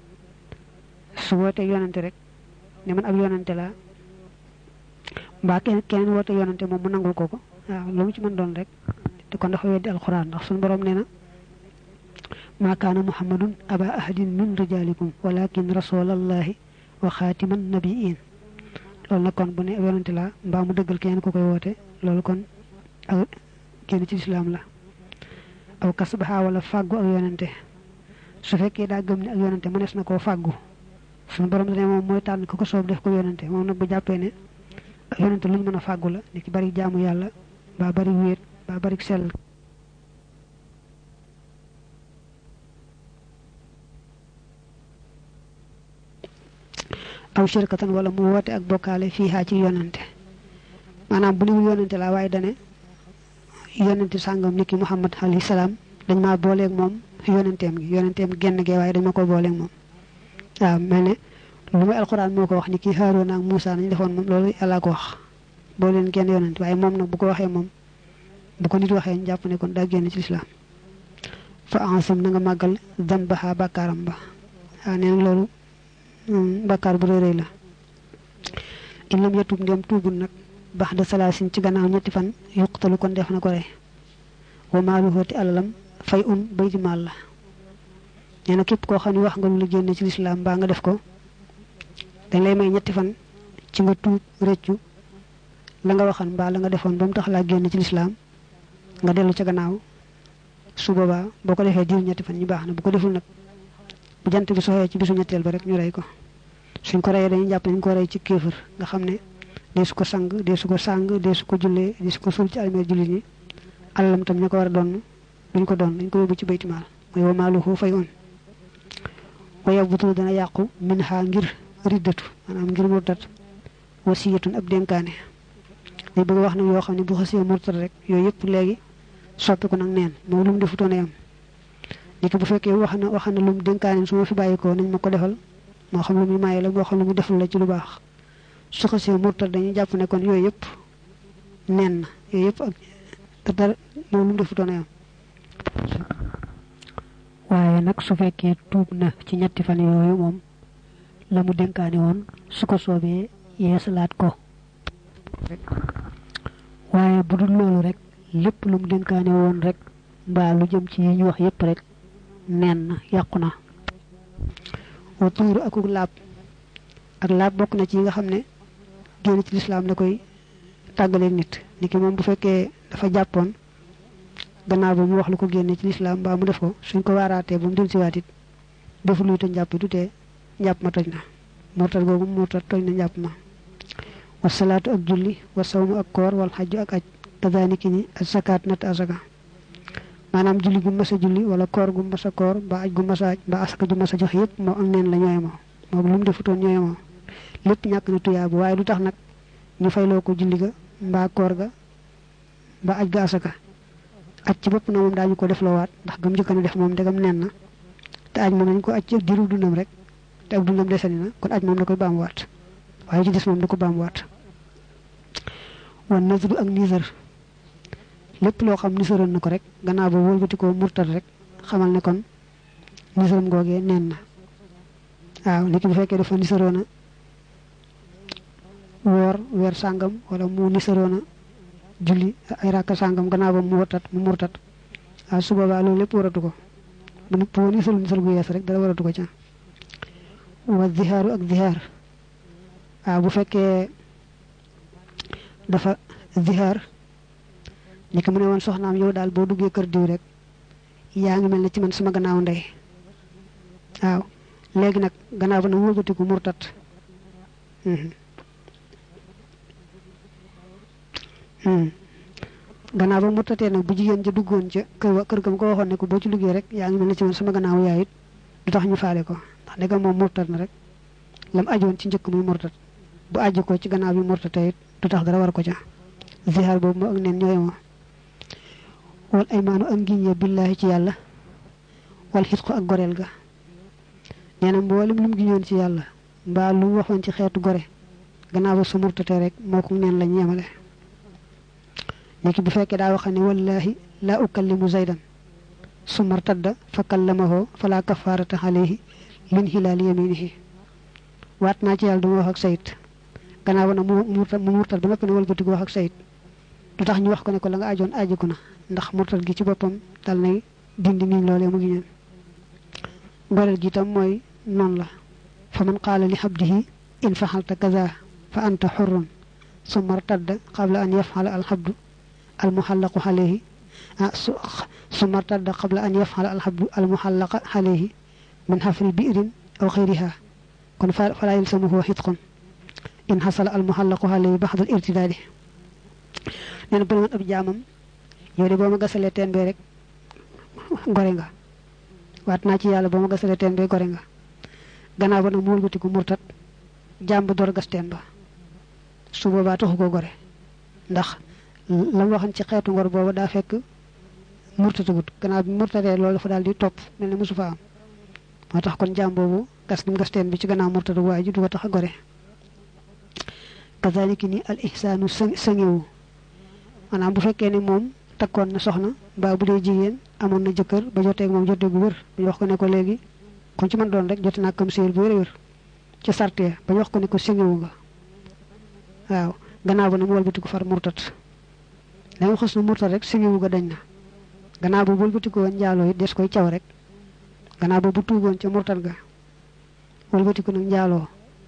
su wootee yonante rek ne man ab yonante la mbaa keneen woote yonante moom mu nangul ko waaw lu mu ci mën doon rek te kon dafa weddi alquran ndax suñu borom nee na ma kaana muhammadun aba ahadin min rijalikum walakin rasulallahi wa xaatiman nabiin loolu nag kon bu ne yonante la mbaa mu dëggal keneen ku koy woote loolu kon ak génn ci lislaam la aw kasbaha wala fàggu ak yonante su fekkee daa gëm ne ak yonante mënees na koo fàggu suñu borom dane moom mooy tànn ku ko soob def ko yonante moom nag bu jàppee ne ak yonante luñ mën a fàggu la ni ki bari jaamu yàlla ba bari wéet ba bari sell aw shirkatan wala mu woote ak bokkaale fii ci yonante maanaam bu niwul yonante la waaye dane yonante sàngam niki Muhammad alayhi salaam dañ maa booleeg moom yonanteem genn gee waaye dañ ma ko booleeg moom waaw mel ne lu muy alxuraan moo ko wax ni ki Haaruna ak Muusa nañu defoon moom loolu yàlla ko wax boo leen genn yonante waaye moom nag bu ko waxee moom bu ko nit waxee ñu jàpp ne kon daa génn ci lislaam fa ansam na nga màggal danbaha bàkkaaram ba waaw nee na loolu bàkkaar bu rëy la in lam yatub ndem tuubul nag bax de salaasin ci gannaaw ñetti fan yuqtalu kon def na ko rey wa maaluhu ti alalam fay bayti maal la nee na képp koo xam ne wax nga lu la génne ci lislaam mbaa nga def ko dañ lay may ñetti fan ci nga tuub rëccu la nga waxan mbaa la nga defoon ba mu tax laa génn ci lislaam nga dellu ca gannaaw su boobaa boo ko defee diir ñetti fan ñu baax na bu ko deful nag bu jant bi soxee ci bisu ñetteel ba rek ñu rey ko suñ ko reyee dañuy jàpp nañ ko rey ci kéefër nga xam ne deesu ko sang deesu ko sàng deesu ko jullee deesu ko suul ci almeer jullit ñi alalam tam ña ko war a doon duñ ko doon dañ ko yóbbu ci baytimaal mooy wa maaluhu fay wa yabbutu dana yàqu min ha ngir riddatu maanaam ngir murtat wasiyatun ab dénkaane day bëgg wax nag yoo xam ne bu xasee murtat rek yooyu yëpp léegi soppi ko nag neen moom lu mu defutoon a yam niki bu fekkee wax na lu mu dénkaane su ma fi bàyyikoo nañ ma ko defal moo xam lu muy maye la moo xam lu mu defal la ci lu baax su xasee murtat dañuy jàpp ne kon yooyu yëpp neen na yooyu yëpp ak te dara moom lu mu defutoon a yam waaye nag su fekkee tuub na ci ñetti fan yooyu moom la mu dénkaane woon su ko soobee yeesalaat ko waaye bu dul loolu rek lépp lu mu dénkaane woon rek mbaa lu jëm ci yi ñu wax yépp rek neen na yàqu na wa tuuru akuk laab ak laab bokk na ci yi nga xam ne génn ci lislaam da koy tàggaleeg nit niki moom bu fekkee dafa jàppoon gannaaw ba mu wax lu ko génne ci lislaam mbaa mu def ko suñ ko waaraatee ba mu dil si waat it defu luy te njàpp du tee njàpp ma toj na murtad googu murtad toj na njàpp ma wa salaatu ak julli wa sawmu ak koor wal xajju ak aj kazaniki ni ak zakaat nat asaka maanaam julli gu mas a julli wala koor gu mas a koor ba aj gu mas a aj ba asaka ju mas a jox yëpp moo ak neen la ñooy moo moom lu mu defutoon ñooy moo lépp ñàkk na tuyaabu waaye lu tax nag ñu fayloo ko julli ga mbaa koor ga mbaa aj ga asaka aj ci bopp na moom daañu ko def loowaat ndax gam njëkk na def moom ndegam nen na te aj moom nañ ko aj ci diiru dundam rek te ak dundam desani na kon aj moom da koy baamuwaat waaye ci des moom da ko baamuwaat wan nazru ak nisar lépp loo xam nisaroon na ko rek gannaaw ba wëlbati ko murtad rek xamal ne kon nisaram googee neen na waaw nit ki bu fekkee dafa nisaroona woor weer sàngam wala mu nisaroona julli ay rakka sàngam gannaaw ba mu murtad waaw su boobaa loolu lépp waratu ko bu nisaru nisar gu yees rek dara waratu ko ca wa zihaaru ak zihaar waaw bu fekkee dafa zihaar ni ko mu ne woon soxnaam yow daal boo duggee kër diw rek yaa ngi mel ne ci man sama gannaaw ndey waaw léegi nag gannaaw ba nag wëlbatiku murtat gannaaw ba murtatee nag bu jigéen ja duggoon ca kër ga mu ko waxoon ne ko boo ci duggee rek yaa ngi mel ne ci man sama gannaaw yaay it du tax ñu faale ko ndax ndegam moom murtat na rek lam ajoon ci njëkk muy murtat bu aju ko ci gannaaw bi murtatee it du tax dara war ko ca zihaar boobu moo ak neen ñooyama wal aymaanu ak ngiñe billaahi ci yàlla wal xitqu ak goreel ga nee na mboolem lu mu giñoon ci yàlla mbaa lu mu waxoon ci xeetu gore gannaaw ba su murtatee rek moo ko neen lañ yemale léegi bu fekkee daa wax ne wallaahi laa ukallimu zaydan summa irtadda fa kallamahu fala kafaarata alayhi min hilaali yaminihi waat naa ci yàlla duma wax ak sayit gannaaw ba nag mu murtat ba noppi ne wëlbatiku wax ak sayit du tax ñu wax ko ne ko la nga ajoon ajiku na ndax murtat gi ci boppam dal nay dindi ngiñ loolee mu giñoon goreel gi itam mooy noonu la fa man qaala li xabdihi in faxalta kaza fa anta xurrun summa irtadda qabla an yafxala alxabdu almuxallaqu alayhi summa irtadda qabla an yafxala alxabdu almuxallaqa alayhi min xafri biirin aw xayriha kon falaa yalsamuhu xitqun in xasala almuxallaqu alayhi baxda al irtidaadi nee na bu ne man ab jaamam yow de boo ma gasalee teen bee rek gore nga waat naa ci yàlla boo ma gasalee teen bee gore nga gannaaw ba nag mu wëlbatiku murtat jaam ba door gas teen ba su boobaa taxu ko gore ndax la mu waxoon ci xeetu ngor booba daa fekk murtatagut gannaaw bi murtatee loolu dafa daal di topp mel ne mosu fa am moo tax kon jaam boobu gas gi mu gas teen bi ci gannaaw murtatu waaye ju du ko tax a gore kazaliki ni al ihsaanu sëngewu maanaam bu fekkee ne moom takkoon na soxna mbaa bu dee jigéen amoon na jëkkër ba joteeg moom jotee gu wér ba ñu wax ko ne ko léegi kon ci mën doon rek jote naa kam séer bu wér ci sartee ba ñu wax ko ne ko sëngewu nga waaw gannaaw ba na mu walbatiku far murtat da nga xos na murtat rek sëngewu nga dañ na gannaaw ba walbatiku woon njaaloo it des koy caw rek gannaaw ba bu tuuboon ca murtat ga walbatiku nag njaaloo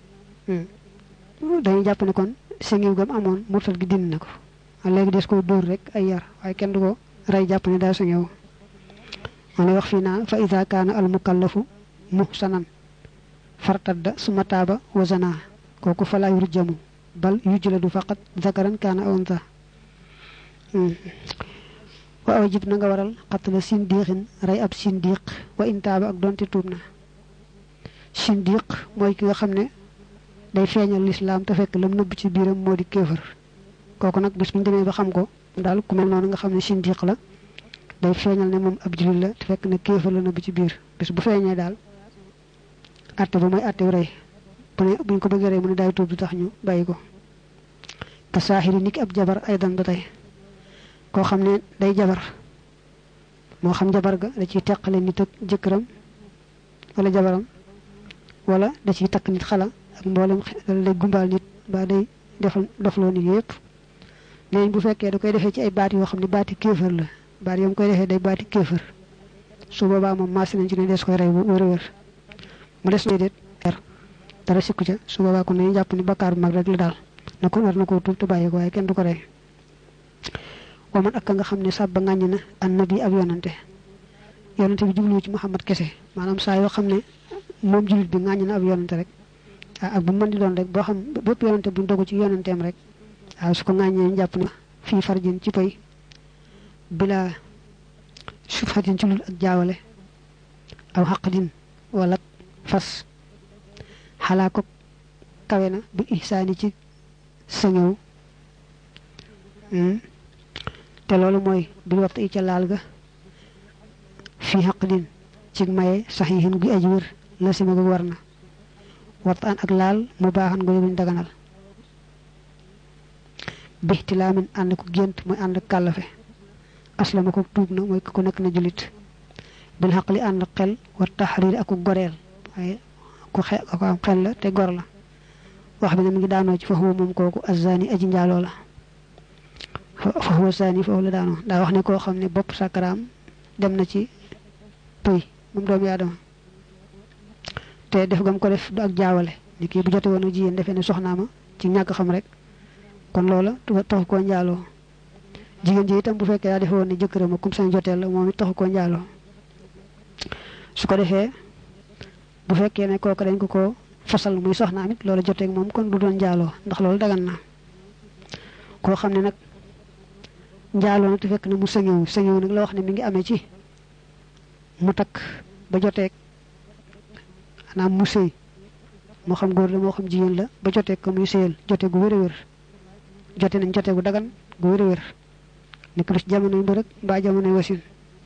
dañuy jàpp ne kon sëngewu gam amoon murtat gi dindi na ko léegi des koy dóor rek ay yar waaye kenn du ko rey jàpp ne daa sëngewu ma lay wax fii naa fa ida kaana al mukallafu muhsanan fartadda suma taaba wa zana kooku falaa yurjamu bal yujladu faqat zakaran kaana aw unsa wa awjib na nga waral xatala sindiixin rey ab sindiq wa intaaba ak donte tuub na sindiq mooy ki nga xam ne day feeñal lislaam te fekk lam nëbb ci biiram moo di kéefër kooku nag bis bu ñu demee ba xam ko daal ku mel noonu nga xam ne sindiq la day feeñal ne moom ab jullit la te fekk ne kéefër la nëbb ci biir bis bu feeñee daal atte ba mooy atte rey bu ne buñ ko bëggee rey mu ne daay tuub du tax ñu bàyyi ko ka saaxiri niki ab jabar aydan ba tey koo xam ne day jabar moo xam jabar ga da ciy teqale nit ak jëkkëram wala jabaram wala da ciy takk nit xala ak mboolem day gumbaal nit ba day defal dofloo nit yëpp léegi bu fekkee da koy defee ci ay baat yoo xam ne baati kéefër la baat yom koy defee day baati kéefër su boobaa moom maasi nañ ci ne des koy rey bu wér-wér mu des na déet dara sikku ca su boobaa kon nañu jàpp ni bakkaar bu mag rek la daal na ko war na koo tuub te bàyyi ko waaye kenn du ko rey wa man ak nga xam ne sàbba ŋàññ na annabi ab yonante bi jublu ci Muhammad kese maanaam saa yoo xam ne moom julit bi ŋàññ na ab yonante rek ak bu mën di doon rek boo xam bépp yonante bu dogu ci yonanteem rek waaw su ko ŋàññee ñu jàpp ne fii farjin ci pay bila subhatin ci lul ak jaawale aw xaqdin wala fas xalaa ko kawe na bi ihsaani ci sañëw te loolu mooy bil waxtu i ca laal ga fii xaqdin ci maye saxiixin gu aj wér la sima gu war na waxtaan ak laal mu baaxan gu yuñ daganal bixtilaamin ànd ko gént mooy ànd ak kàllafe aslama ko tuub na mooy ku nekk na julit bil xaqli ànd xel war taxriir ak ku goreel waaye ku am xel la te gor la wax bi ne mi ngi daanoo ci fa huwa moom kooku azzaani aji njaaloo la fa huwa zaani foofu la daanoo daa wax ne koo xam ne bopp sakaraam dem na ci pëy moom doomu aadama te def gam ko def du ak jaawale ni kii bu jote woon ak jigéen defee ne soxnaama ci ñàkk xam rek kon loola taxu koo njaaloo jigéen ji itam bu fekkee daa defe woon ne jëkkëram ak kum sañ joteel la moom it taxu koo njaaloo su ko defee bu fekkee ne kooku dañ ko fasal muy soxnaam it loolu joteeg moom kon du doon njaaloo ndax loolu dagan na koo xam ne nag njaaloo nag te fekk na mu sëñëw nag la wax ne mi ngi amee ci mu takk ba joteeg maanaam mu sëy moo xam góor la moo xam jigéen la ba joteeg ko muy sëyal jote gu wér a wér jote nañ jote gu dagan gu wér a wér nekk du ci jamonoy mbërëg mbaa jamonoy wasin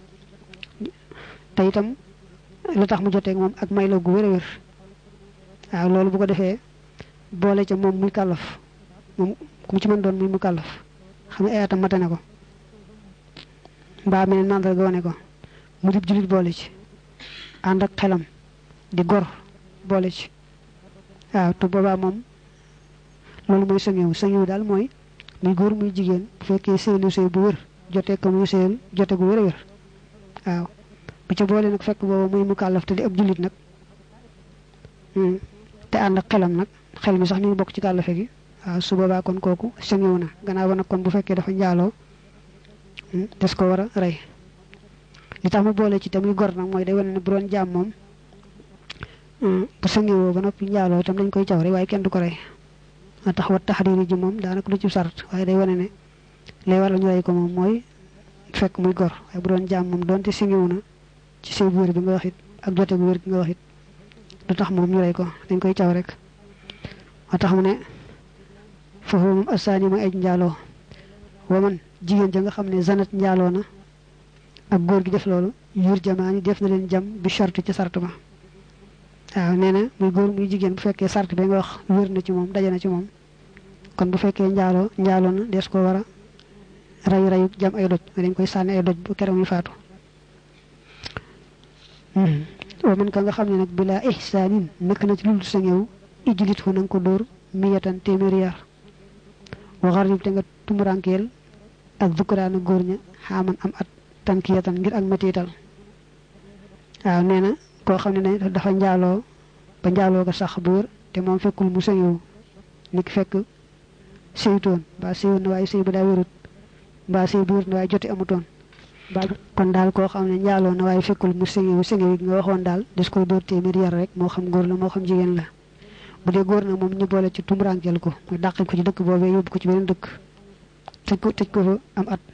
te itam lu tax mu joteeg moom ak may la gu wér a wér waaw loolu bu ko defee boole ca moom muy kàllaf moom ku mu ci mën doon muy mu kàllaf xam ne ay atam mate na ko mbaa mel ne nandal ga wane ko mu dib julit boole ci ànd ak xelam di gor boole ci waaw te boobaa moom loolu mooy sëñëw daal mooy muy góor muy jigéen bu fekkee sëylu sëy bu wér jotee ko muy sëyal jote gu wér a wér waaw bu ca boole nag fekk booba muy mu kàllaf te di ab julit nag te ànd ak xelam nag xel mi sax mi ngi bokk ci kàllafe gi waaw su boobaa kon kooku sëñëw na gannaaw ba nag kon bu fekkee dafa njaaloo des ko war a rey li tax mu boole ci tamit gor nag mooy day wane ne bu doon jaam moom bu sëñëwoo ba noppi njaaloo itam dañ koy caw rek waaye kenn du ko rey a tax wat taxriiri ji moom daanaka du ci sart waaye day wane ne lay waral ñu rey ko moom mooy fekk muy gor waaye bu doon jaam moom doonte sëñëw na ci sëy bu wér bi nga wax it ak jote bu wér bi nga wax it du tax moom ñu rey ko dañ koy caw rek moo tax mu ne foofu moom asaani ma aj njaaloo waman jigéen ja nga xam ne zanat njaaloo na ak góor gi def loolu yur jamaani def na leen jam bi charte ci sart ba waaw nee na muy góor muy jigéen bu fekkee sart ba nga wax wér na ci moom daje na ci moom kon bu fekkee njaaloo na des ko war a rayu jam ay doj dañ koy sànni ay doj bu keroog muy faatu wa man ka nga xam ne nag bilaa ihsaanin nekk na ci lul sa ñëw ijlit fu nanga ko dóor miyatan téeméeri yar wa xarib te nga tumurankeel ak dukkuraana góor ña xaaman am at tankiyatan ngir ak metiital waaw nee na koo xam ne dafa njaaloo ba njaaloo ga sax bu wér te moom fekkul mu sëñëw niki fekk sëytoon mbaa sëyoon na waaye sëy ba daa wérut mbaa sëy bu wér na waaye jote amutoon kon daal koo xam ne njaaloo na waaye fekkul mu sëñëw yi nga waxoon daal des koy dóor téeméer yar rek moo xam góor la moo xam jigéen la bu dee góor na moom ñu boole ci tumurankeel ko mooy dàq ko ci dëkk boobee yóbbu ko ci beneen dëkk tëj ko fa am at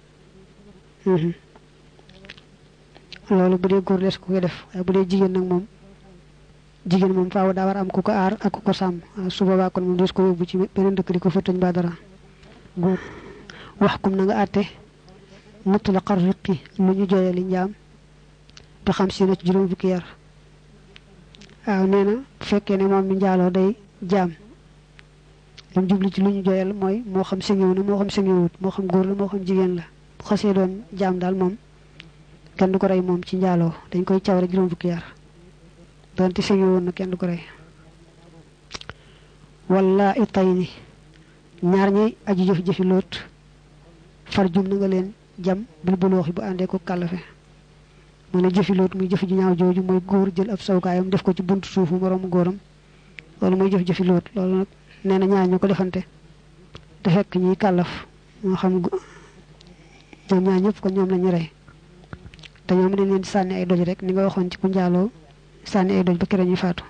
loolu bu dee góor des ko koy def waaye bu dee jigéen nag moom jigéen moom faaw daa war am ku ko aar ak ku ko sàmm su boobaa kon moom des ko yóbbu ci beneen dëkk di ko fëttañ ba dara góor wax kum na nga àtte mutt la xar riqi lu ñu jooyee li njaam te xam si na ci juróom fukki yar waaw nee na bu fekkee ne moom mi njaaloo day jaam lim jublu ci lu ñu joyal mooy moo xam sëñëw na moo xam sëñëwut moo xam góor la moo xam jigéen la bu xasee doon jaam daal moom kenn du ko rey moom ci njaaloo dañ koy caw rek juróom fukki yar doonte sëñëwoon na kenn du ko rey wala itay ni ñaar ñi aji jëf-jëfi loot far jum na nga leen jam bil bulooxi bu àndee ko kàllafe mu ne jëfi loot muy jëfi ji ñaaw jooju mooy góor jël ab sawkaayam def ko ci buntu suufu moroomu góoram loolu mooy jëfi loot loolu nag nee na ñaar ñu ko defante te fekk ñiy kàllaf moo xam ñoom ñaar ñëpp ko ñoom la ñu rey te ñoom dañ leen di sànni ay doj rek ni nga waxoon ci ku njaaloo sànni ay doj ba kere ñuy faatu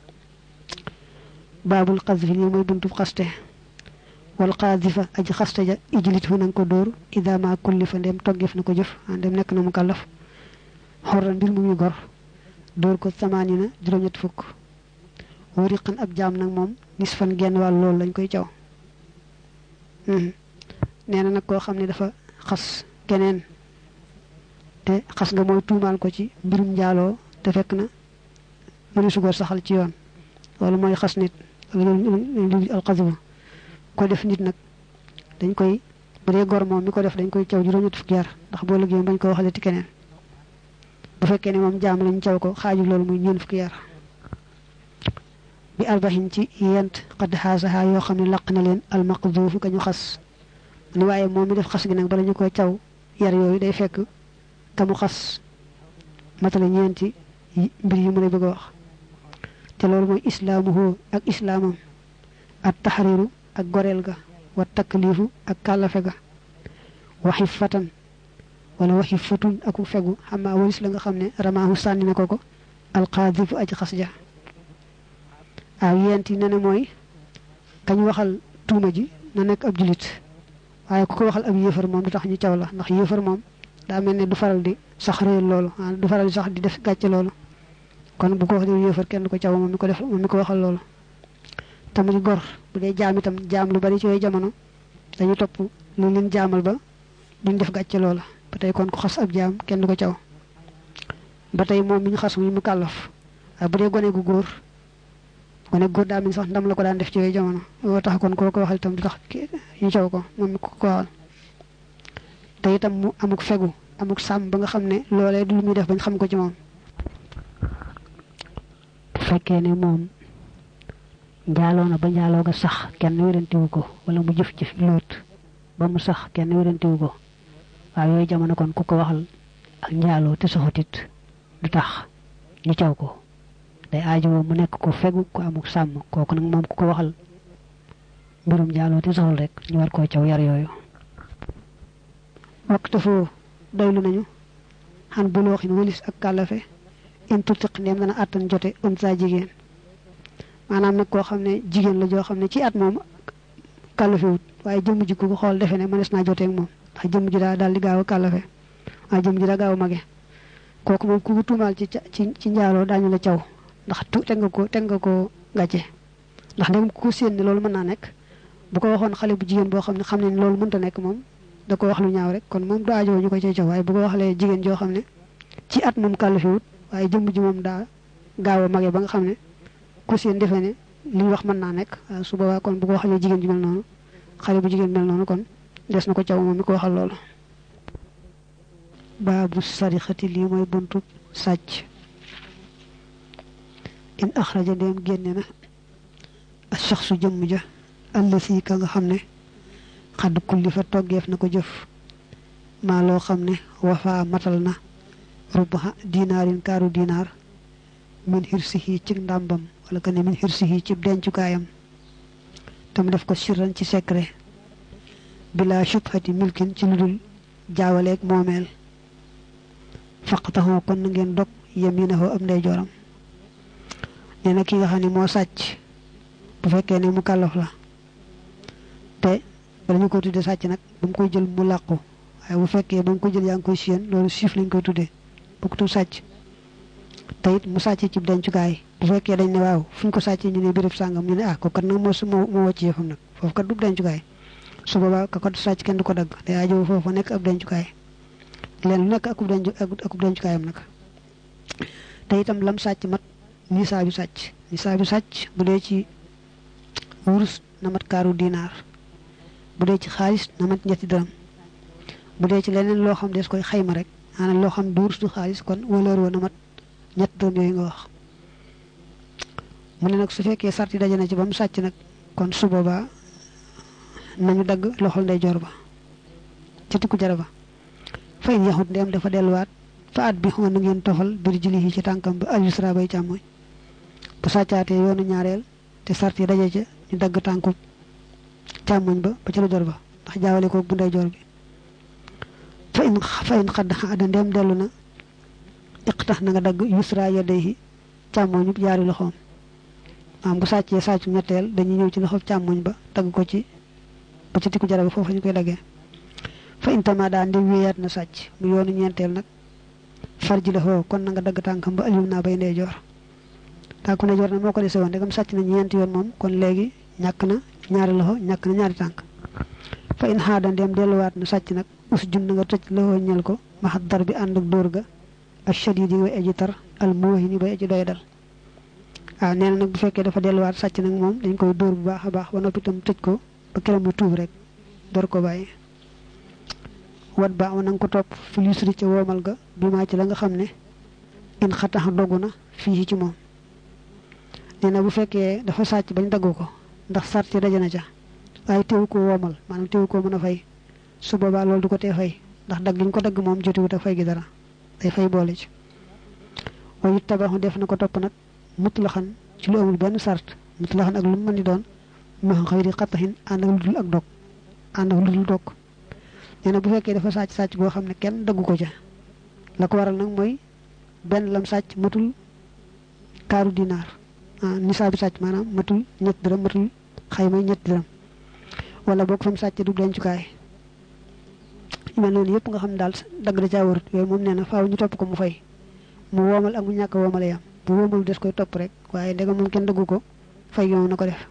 baabul xasfi lii mooy buntu xaste wal xaasifa aji xaste ja ijlit fu na nga ko dóor ida ma kulli fa ndem toggeef na ko jëf ndem nekk na mu kàllaf xorran mbir mu muy gor dóor ko samaani na juróom-ñett fukk wariqan ab jaam nag moom nis fan genn wàll loolu lañ koy caw nee na nag koo xam ne dafa xas keneen te xas nga mooy tuumaal ko ci mbirum njaaloo te fekk na mënu su ko saxal ci yoon loolu mooy xas nit li alxasbu ko def nit nag dañ koy bu dee gor moom mi ko def dañ koy caw juróom-ñett fukki yar ndax boo liggéey bañ ko waxale ti keneen bu fekkee ne moom jaam lañ caw ko xaaju loolu muy ñeen fukki yar bi arbahin ci yent xadd xaasaha yoo xam ne laq na leen almaqduufu ka ñu xas ni waaye moom mi def xas gi nag bala ñu koy caw yar yooyu day fekk ka mu xas matale ñeenti mbir yi mu ne bëgg a wax te loolu mooy islaamuhu ak islaamam at taxriiru ak goreel ga wa takliifu ak kàllafe ga waxi fatan wala waxi fatun aku fegu xamaa walis la nga xam ne ramaahu sànni na ko alqaadifu aji xas ja waaw yent yi ne ne mooy kañ waxal tuuma ji na nekk ab julit waaye ku ko waxal ab yéefar moom du tax ñu caw la ndax yéefar moom daa mel ne du faral di sax réel loolu du faral di sax di def gàcce loolu kon bu ko wax di yéefar kenn du ko caw moom mi ko def moom mi ko waxal loolu tamit gor bu dee jaam itam jaam lu bari ci yooyu jamono dañu topp lu leen jaamal ba duñ def gàcce loola ba tey kon ku xas ab jaam kenn du ko caw ba tey moom mi ñu xas muy mu kàllaf waaye bu dee gone gu góor daa mel sax ndam la ko daan def ci yooyu jamono yoo tax kon koo ko waxal itam du tax ñu caw ko moom mi ko waxal te itam mu amuk fegu amuk sàmm ba nga xam ne loolee du lu muy def bañ xam ko ci moom bu fekkee ne moom njaaloo na ba njaaloo ga sax kenn wérantiwu ko wala mu jëf-jëf loot ba mu sax kenn wérantiwu ko waaye yooyu jamono kon ku ko waxal ak njaaloo te saxutit du tax ñu caw ko day aajowoo mu nekk ko fegu ko amuk sàmm kooku nag moom ku ko waxal mbirum njaaloo te saxul rek ñu war koo caw yar yooyu waxtu foo doylu nañu xan bulooxin walis ak kàllafe in tutiq ndeem dana àttan jote saa jigéen maanaam nag koo xam ne jigéen la joo xam ne ci at moom kàllafewut waaye jëmm ji ku ko xool defe ne mënees naa joteeg moom ndax jëmm ji daal di gaaw a kàllafe waaye jëmm ji daa gaaw a mage kooku moom ku ko tuumaal ci njaaloo daañu la caw ndax teg nga ko gàcce ndax ndegam ku ko séen ne loolu mën naa nekk bu ko waxoon xale bu jigéen boo xam ne loolu mënta nekk moom da ko wax lu ñaaw rek kon moom du aajoo ñu ko cay caw waaye bu ko waxalee jigéen joo xam ne ci at moom kàllafewut waaye jëmm ji moom daa gaaw a mage ba nga xam ne ku seen defee ne li ñu wax mën naa nekk su boobaa kon bu ko waxalee jigéen ji mel noonu xale bu jigéen mel noonu kon des na ko caw moom mi ko waxal loolu baabu sarixati lii mooy buntu sàcc in axraja ndeem génne na a shaxsu jëmm ja allasi ka nga xam ne xadd kulli fa toggeef na ko jëf maa loo xam ne wafaa matal na rubaxa dinaarin kaaru dinaar min xirsihi ci ndàmbam wala ka ne min xirsihi ci dencukaayam tam def ko sirran ci secret bila shubhati milkin ci lu dul jaawaleeg moomeel faqtaxoo kon na ngeen dog yaminahu am ndeyjooram nee na ki nga xam ne moo sàcc bu fekkee ne mu kàllaf la te bala ñu ko tuddee sàcc nag ba mu koy jël mu làqu waaye bu fekkee ba mu ko jël yaa ngi koy siyeen loolu siif lañ koy tuddee bokkutul sàcc te it mu sàcc ci dencukaay bu fekkee dañ ne waaw fu ñu ko sàccee ñu ne béréb sàngam ñu ne ko kat nag moo wàcc yëfam nag foofu kat du dencukaay su boobaa ka ko sàcc kenn du ko dagg day aajo foofu nekk ab dencukaay leen lu nekk akub dencukaayam nag te itam lam sàcc mat nisaabi sàcc bu dee ci wurus na mat kaaru dinaar bu dee ci xaalis na mat ñetti dërëm bu dee ci leneen loo xam des koy xayma rek maanaam loo xam du wurus du xaalis kon wëlër wa na mat ñetti dërëm yooyu nga wax mu ne nag su fekkee sart yi daje na ci ba mu sàcc nag kon su boobaa nañu dagg loxol ndeyjoor ba ci tikku jara ba fay yaxut ndeem dafa delluwaat fa at bi xoon na ngeen toxal bir jili ci tànkam ba al yusra bay càmmoñ bu sàccaatee yoonu ñaareel te sart yi daje ca ñu dagg tànku càmmoñ ba ca lu jor ba ndax jaawale ko bu ndeyjoor bi fa in xadd xaada ndeem dellu na iqtax na nga dagg yusra yadayhi càmmoñu jaari loxoom am bu sàccee sàccu ñetteel dañuy ñëw ci loxob càmmoñ ba dagg ko ci ba ci tikku jara ba foofu ñu koy daggee fa intama daa ndi wéyaat na sàcc mu yoonu ñeenteel nag farji la xoo kon na nga dagg tànkam ba alium naa bay ndeyjoor tànku ndeyjoor na moo ko dese woon ndegam sàcc na ñeenti yoon moom kon léegi ñàkk na ñaari loxo ñàkk na ñaari tànk fa in xaada ndeem delluwaat na sàcc nag us jun na nga tëj loxoo ñel ko maxat dar bi ànd ak dóor ga ak shadid yi bay aji tar al muhini bay aji doy dal nee na nag bu fekkee dafa delluwaat sàcc nag moom dañ koy dóor bu baax a baax ba noppi itam tëj ko ba keroog mu tuub rek door ko bàyyi wat ba na nga ko topp fi yusri ca woomal ga bi maa ci la nga xam ne in xatax dogu na fii ci moom nee na bu fekkee dafa sàcc bañ daggu ko ndax sart yi daje na ca waaye teewu ko woomal maanaam teewu ko mën a fay su boobaa loolu du ko tee fay ndax dagg gi ñu ko dagg moom jotiwut a fay gi dara day fay boole ci waaye it tabaxu def na ko topp nag mutlaxan ci lu amul benn sart mutlaxan ak lu mu mën di doon ma xëy di xattaxin ànd ak lu dul ak dog ànd ak lu dul dog nee na bu fekkee dafa sàcc boo xam ne kenn daggu ko ca la ko waral nag mooy benn lam sàcc matul kaaru dinaar nisaabi sàcc maanaam matul ñett dërëm matul xayma ñett dërëm wala boog fa mu sàcc du dencukaay yu mel noonu yëpp nga xam ne daal dagg da caa warut yooyu moom nee na faaw ñu topp ko mu fay mu woomal ak mu ñàkk a woomale yam bu woomal des koy topp rek waaye ndegam moom kenn daggu ko fay gi moom na ko def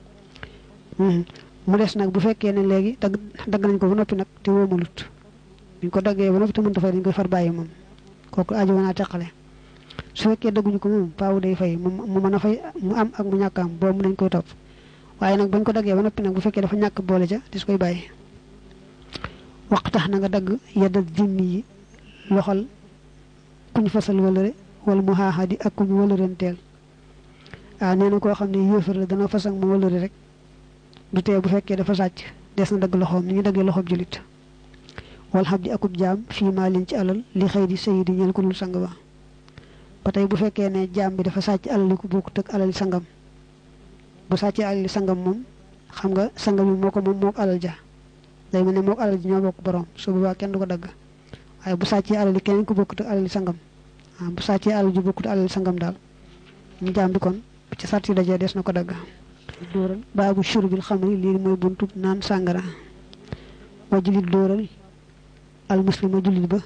mu des nag bu fekkee ne léegi dagg nañ ko ba noppi nag te woomalut buñ ko daggee ba noppi te mënta fay dañ koy far bàyyi moom kooku aajo woon naa teqale su fekkee dagguñu ko moom faaw day fay mu mën a fay mu am ak mu ñàkk am boobu nañ koy topp waaye nag bañ ko daggee ba noppi nag bu fekkee dafa ñàkk boole ca des koy bàyyi waxtax na nga dagg yedda dimmi yi loxal kuñ fasal wëlëre wala mu xaaxadi ak kuñ wëlërenteel nee na koo xam ne yéefar la dana fasal mu wëlëre rek du tee bu fekkee dafa sàcc des na dagg loxoom ni ñu daggee loxoob julit wal xam di akub jaam fii maa leen ci alal li xëy di sayidi ñeel ko dul sang ba tey bu fekkee ne jaam bi dafa sàcc alal li ko bokkut ak alali sangam bu sàccee alali sangam moom xam nga sangam yi moo ko moom mook alal ja day mel ne mook alal ji ñoo bokk borom su boobaa kenn du ko dagg waaye bu sàccee alal li keneen ko bokkut ak alali sangam bu sàccee alal ji bokkut alali sangam daal ñu jaam bi kon ci sart yi dajee des na ko dagg dóoral baabu shurbil xamri lii mooy buntu naan sàngara wa julit dóoral al muslima julit ba